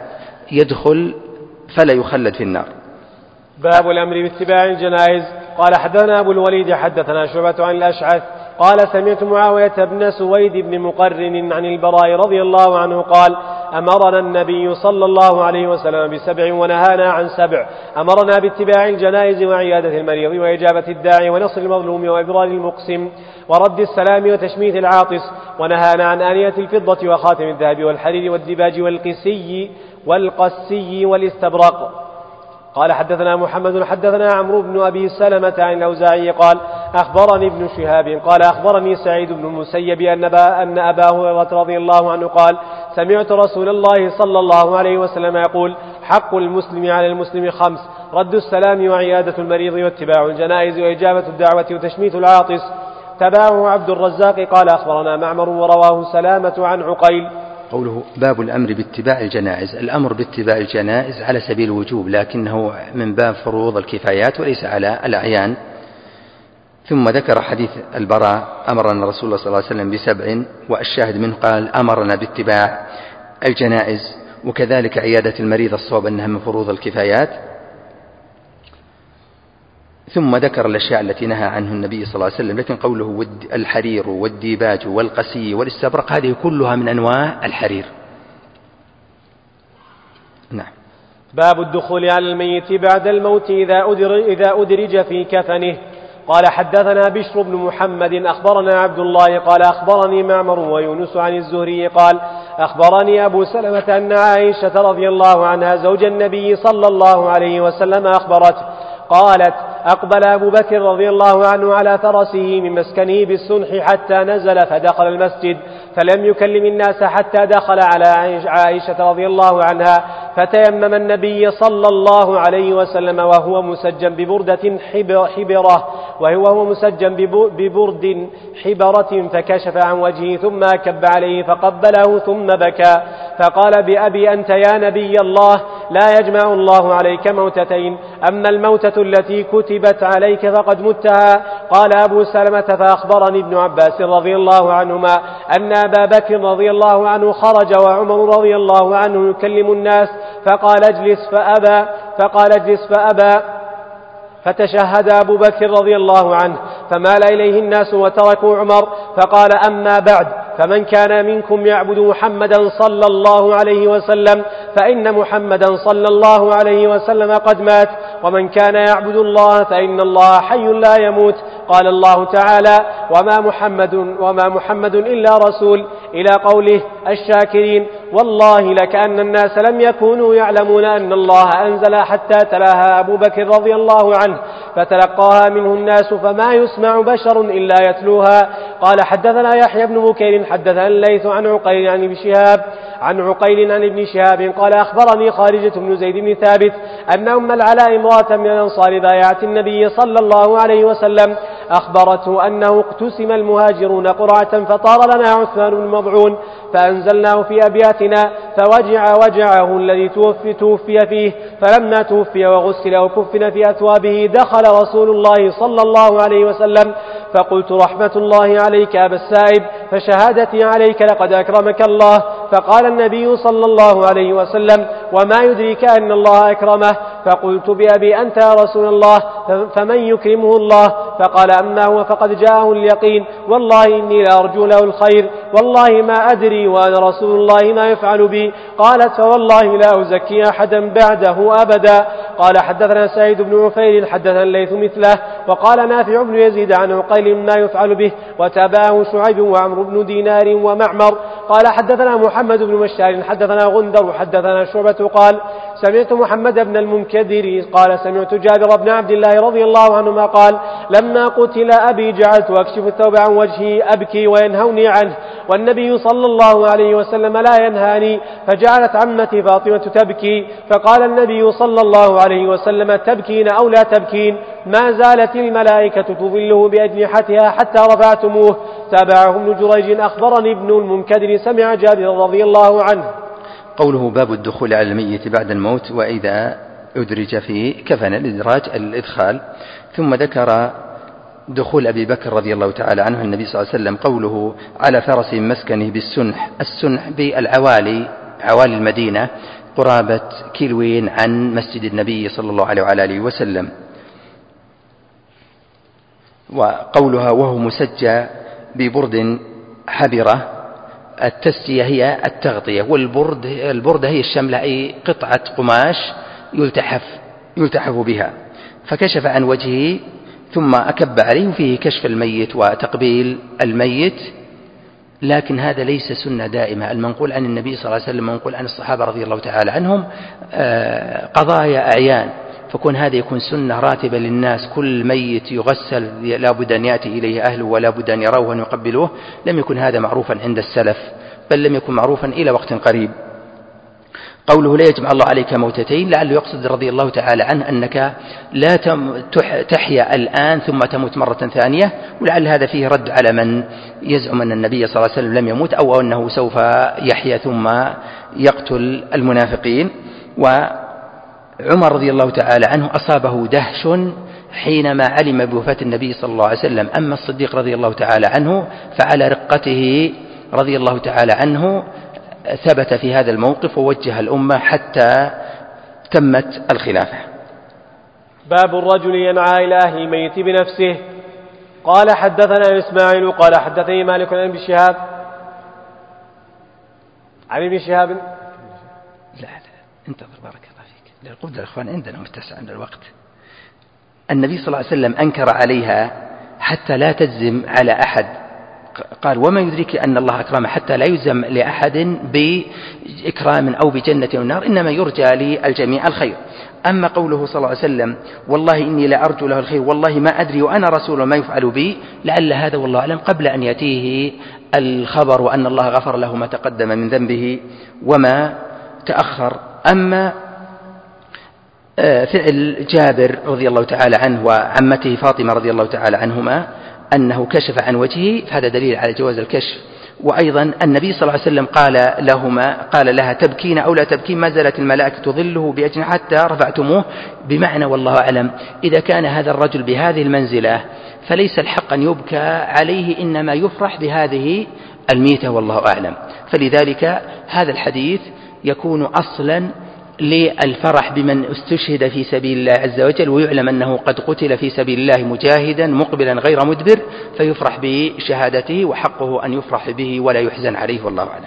يخلد في النار. باب الأمر باتباع الجنائز. قال حدثنا أبو الوليد حدثنا شعبة عن الأشعث قال سمعت معاوية بن سويد بن مقرن عن البراء رضي الله عنه قال أمرنا النبي صلى الله عليه وسلم ب7 ونهانا عن 7. أمرنا باتباع الجنائز وعيادة المريض وإجابة الداعي ونصر المظلوم وإبرار المقسم ورد السلام وتشميت العاطس، ونهانا عن آنية الفضة وخاتم الذهب والحرير والدباج والقسي والاستبرق. قال حدثنا محمد حدثنا عمرو بن أبي سلمة عن الأوزاعي قال أخبرني ابن شهاب قال أخبرني سعيد بن المسيب أن أبا هريرة رضي الله عنه قال سمعت رسول الله صلى الله عليه وسلم يقول حق المسلم على المسلم 5: رد السلام وعيادة المريض واتباع الجنائز وإجابة الدعوة وتشميت العاطس. تبعه عبد الرزاق قال أخبرنا معمر ورواه سلامة عن عقيل. قوله باب الأمر باتباع الجنائز. الأمر باتباع الجنائز على سبيل الوجوب، لكنه من باب فروض الكفايات وليس على الأعيان. ثم ذكر حديث البراء أمرنا رسول الله صلى الله عليه وسلم ب7، والشاهد منه قال أمرنا باتباع الجنائز، وكذلك عيادة المريض الصواب أنها من فروض الكفايات. ثم ذكر الأشياء التي نهى عنه النبي صلى الله عليه وسلم، لكن قوله الحرير والديباج والقسي والاستبرق هذه كلها من أنواع الحرير. نعم. باب الدخول على الميت بعد الموت إذا أدرج في كفنه. قال حدثنا بشر بن محمد أخبرنا عبد الله قال أخبرني معمر ويونس عن الزهري قال أخبرني أبو سلمة أن عائشة رضي الله عنها زوج النبي صلى الله عليه وسلم أخبرته قالت أقبل أبو بكر رضي الله عنه على فرسه من مسكنه بالسنح حتى نزل فدخل المسجد فلم يكلم الناس حتى دخل على عائشة رضي الله عنها، فتيمم النبي صلى الله عليه وسلم وهو مسجن ببردة حبرة فكشف عن وجهه ثم كب عليه فقبله ثم بكى فقال بأبي أنت يا نبي الله لا يجمع الله عليك موتتين، أما الموتة التي كتبت عليك فقد متها. قال أبو سلمة فأخبرني ابن عباس رضي الله عنهما أن أبا بكر رضي الله عنه خرج وعمر رضي الله عنه يكلم الناس فقال اجلس فأبى فتشهد أبو بكر رضي الله عنه فمال إليه الناس وتركوا عمر فقال: أما بعد، فمن كان منكم يعبد محمدا صلى الله عليه وسلم فإن محمدا صلى الله عليه وسلم قد مات، ومن كان يعبد الله فإن الله حي لا يموت. قال الله تعالى: وما محمد إلا رسول، إلى قوله: الشاكرين. والله لكأن الناس لم يكونوا يعلمون أن الله أنزل حتى تلاها أبو بكر رضي الله عنه، فتلقاها منه الناس فما يسمع بشر إلا يتلوها. قال: حدثنا يحيى بن بكير حدثنا الليث عن عقيل عن ابن شهاب قال: أخبرني خارجة بن زيد بن ثابت أن أم العلاء امرأة من الأنصار بايعت النبي صلى الله عليه وسلم، أخبرته أنه اقتسم المهاجرون قرعة فطار لنا عثمان بن مضعون فأنزلناه في أبياتنا وجعه الذي توفي فيه، فلما توفي وغسل وكفن في أثوابه دخل رسول الله صلى الله عليه وسلم، فقلت: رحمة الله عليك أبا السائب، فشهادتي عليك لقد أكرمك الله. فقال النبي صلى الله عليه وسلم: وما يدريك أن الله أكرمه؟ فقلت: بأبي أنت يا رسول الله، فمن يكرمه الله؟ فقال: أما هو فقد جاءه اليقين، والله إني لأرجو له الخير، والله ما أدري وأنا رسول الله ما يفعل بي. قالت: فوالله لا أزكي أحدا بعده أبدا. قال: حدثنا سعيد بن عفير حدثنا الليث مثله، وقال نافع بن يزيد عن عقيل ما يفعل به، وتابعه شعيب وعمرو بن دينار ومعمر. قال: حدثنا محمد بن بشار حدثنا غندر حدثنا شعبة قال: سمعت محمد بن المنكدر قال: سمعت جابر بن عبد الله رضي الله عنهما قال: لما قتل أبي جعلت أكشف الثوب عن وجهي أبكي وينهوني عنه، والنبي صلى الله عليه وسلم لا ينهاني، فجعلت عمتي فاطمة تبكي، فقال النبي صلى الله عليه وسلم: تبكين أو لا تبكين؟ ما زالت الملائكة تظله بأجنحتها حتى رفعتموه. تابعه ابن جريج. أخبرني ابن المنكدر سمع جابر رضي الله عنه. قوله: باب الدخول على الميت بعد الموت وإذا أدرج فيه كفن، الإدراج الإدخال. ثم ذكر دخول أبي بكر رضي الله تعالى عنه النبي صلى الله عليه وسلم، قوله: على فرس مسكنه بالسنح. السنح بالعوالي، عوالي المدينة، قرابة كيلوين عن مسجد النبي صلى الله عليه وعلى آله وسلم. وقولها: وهو مسجى ببرد حبرة. التسجية هي التغطية، والبردة هي الشملة، أي قطعة قماش يلتحف بها. فكشف عن وجهه ثم أكب عليه، فيه كشف الميت وتقبيل الميت، لكن هذا ليس سنة دائمة. المنقول عن النبي صلى الله عليه وسلم، منقول عن الصحابة رضي الله تعالى عنهم، قضايا أعيان، فكون هذا يكون سنة راتبة للناس، كل ميت يغسل لا بد أن يأتي إليه أهله ولا بد أن يروه وأن يقبلوه، لم يكن هذا معروفا عند السلف، بل لم يكن معروفا إلى وقت قريب. قوله: لا يجمع الله عليك موتتين، لعله يقصد رضي الله تعالى عنه أنك لا تحيا الآن ثم تموت مرة ثانية، ولعل هذا فيه رد على من يزعم أن النبي صلى الله عليه وسلم لم يموت، أو أنه سوف يحيا ثم يقتل المنافقين. وعمر رضي الله تعالى عنه أصابه دهش حينما علم بوفاة النبي صلى الله عليه وسلم. أما الصديق رضي الله تعالى عنه فعلى رقته رضي الله تعالى عنه ثبت في هذا الموقف ووجه الأمة حتى تمت الخلافة. باب الرجل ينعى إلى أهل الميت بنفسه. قال: حدثنا إسماعيل قال: حدثني مالك عن ابن شهاب لا انتظر بارك الله فيك، لابد الإخوان عندنا متسع عند الوقت. النبي صلى الله عليه وسلم أنكر عليها حتى لا تجزم على أحد، قال: وما يدرك أن الله أكرم، حتى لا يلزم لأحد بإكرام أو بجنة أو نار، إنما يرجى للجميع الخير. أما قوله صلى الله عليه وسلم: والله إني لا أرجو له الخير، والله ما أدري وأنا رسول ما يفعل بي، لعل هذا والله أعلم قبل أن يأتيه الخبر وأن الله غفر له ما تقدم من ذنبه وما تأخر. أما فعل جابر رضي الله تعالى عنه وعمته فاطمة رضي الله تعالى عنهما أنه كشف عن وجهه، فهذا دليل على جواز الكشف. وأيضا النبي صلى الله عليه وسلم قال لها: تبكين أو لا تبكين؟ ما زالت الملائكة تظله بأجنحتها حتى رفعتموه، بمعنى والله أعلم إذا كان هذا الرجل بهذه المنزلة فليس الحق أن يبكى عليه، إنما يفرح بهذه الميتة والله أعلم. فلذلك هذا الحديث يكون أصلا للفرح بمن استشهد في سبيل الله عز وجل، ويعلم أنه قد قتل في سبيل الله مجاهدا مقبلا غير مدبر، فيفرح بشهادته، وحقه أن يفرح به ولا يحزن عليه، والله أعلم.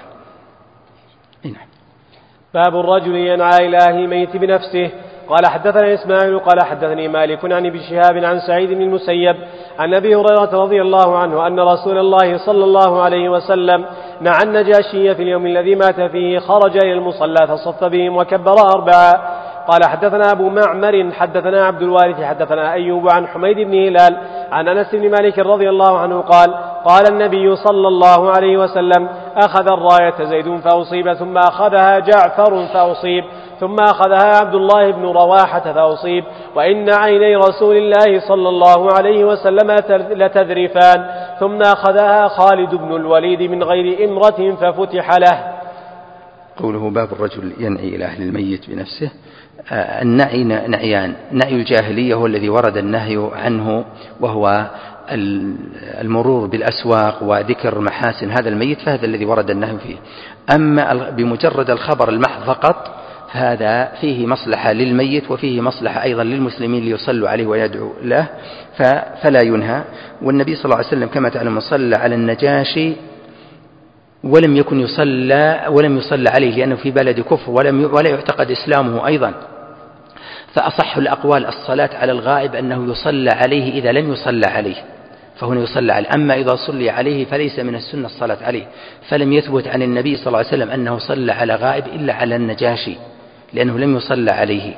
باب الرجل ينعى إلى أهل الميت بنفسه. قال حدثنا إسماعيل قال حدثني مالك عن ابن شهاب عن سعيد بن المسيب عن أبي هريرة رضي الله عنه أن رسول الله صلى الله عليه وسلم نعى النجاشي في اليوم الذي مات فيه، خرج إلى المصلى فصف بهم وكبر 4. قال حدثنا أبو معمر حدثنا عبد الوارث حدثنا أيوب عن حميد بن هلال عن أنس بن مالك رضي الله عنه قال قال النبي صلى الله عليه وسلم أخذ الراية زيد فأصيب، ثم أخذها جعفر فأصيب، ثم أخذها عبد الله بن رواحة فأصيب، وإن عيني رسول الله صلى الله عليه وسلم لتذرفان، ثم أخذها خالد بن الوليد من غير إمرة ففتح له. قوله باب الرجل ينعي إلى أهل الميت بنفسه. النعي نعيان: نعي الجاهلية هو الذي ورد النهي عنه، وهو المرور بالأسواق وذكر محاسن هذا الميت، فهذا الذي ورد النهي فيه. أما بمجرد الخبر المحض فقط فهذا فيه مصلحة للميت وفيه مصلحة أيضا للمسلمين ليصلوا عليه ويدعوا له، فلا ينهى. والنبي صلى الله عليه وسلم كما تعلم صلى على النجاشي ولم يصلى عليه لأنه في بلد كفر ولا يعتقد إسلامه أيضا، فأصح الأقوال الصلاة على الغائب أنه يصلى عليه إذا لم يصلى عليه، فهنا يصلى عليه. أما إذا صلي عليه فليس من السنة الصلاة عليه، فلم يثبت عن النبي صلى الله عليه وسلم أنه صلى على غائب إلا على النجاشي لأنه لم يصلى عليه.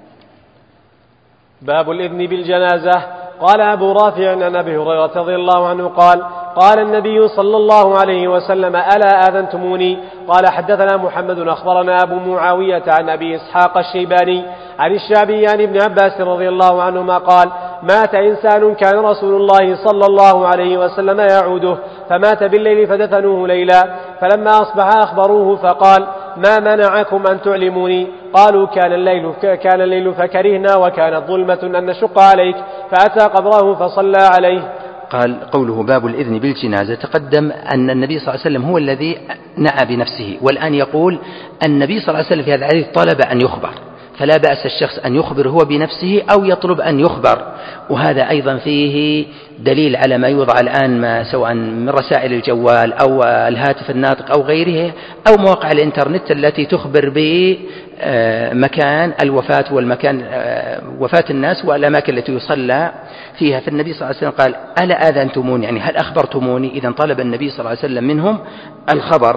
باب الإذن بالجنازة. قال أبو رافع عن أبي هريرة رضي الله عنه قال قال النبي صلى الله عليه وسلم ألا آذنتموني؟ قال حدثنا محمد أخبرنا أبو معاوية عن أبي إسحاق الشيباني عن الشعبي عن ابن عباس رضي الله عنهما قال مات إنسان كان رسول الله صلى الله عليه وسلم يعوده، فمات بالليل فدفنوه ليلا، فلما أصبح أخبروه فقال ما منعكم أن تعلموني؟ قالوا كان الليل فكرهنا وكانت ظلمة أن نشق عليك، فأتى قبره فصلى عليه. قال قوله باب الإذن بالجنازة. تقدم أن النبي صلى الله عليه وسلم هو الذي نعى بنفسه، والآن يقول النبي صلى الله عليه وسلم في هذا الحديث طلب أن يخبر، فلا بأس الشخص أن يخبر هو بنفسه أو يطلب أن يخبر. وهذا أيضا فيه دليل على ما يوضع الآن سواء من رسائل الجوال أو الهاتف الناطق أو غيره أو مواقع الإنترنت التي تخبر بمكان الوفاة والمكان وفاة الناس والأماكن التي يصلى فيها. فالنبي صلى الله عليه وسلم قال ألا آذنتموني، يعني هل أخبرتموني؟ إذن طلب النبي صلى الله عليه وسلم منهم الخبر.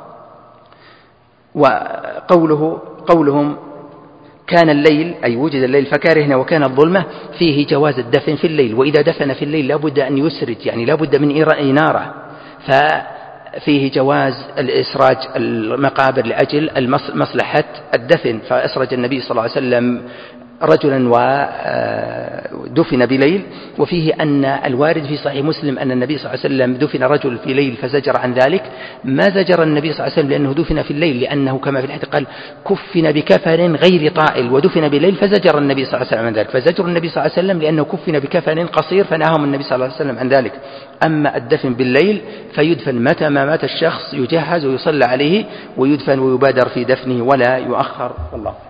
وقولهم كان الليل أي وجد الليل فكرهنا وكان الظلمة فيه جواز الدفن في الليل، وإذا دفن في الليل لابد أن يسرج، يعني لابد من إنارة، ففيه جواز الإسراج المقابر لأجل مصلحة الدفن. فأسرج النبي صلى الله عليه وسلم رجلا ودفن بليل. وفيه أن الوارد في صحيح مسلم أن النبي صلى الله عليه وسلم دفن رجل في ليل فزجر عن ذلك. ما زجر النبي صلى الله عليه وسلم لأنه دفن في الليل، لأنه كما في الحديث قال كفن بكفن غير طائل ودفن بليل، فزجر النبي صلى الله عليه وسلم عن ذلك. فزجر النبي صلى الله عليه وسلم لأنه كفن بكفن قصير فنهاهم النبي صلى الله عليه وسلم عن ذلك. أما الدفن بالليل فيدفن متى ما مات الشخص، يجهز ويصلى عليه ويدفن ويبادر في دفنه ولا يؤخر. والله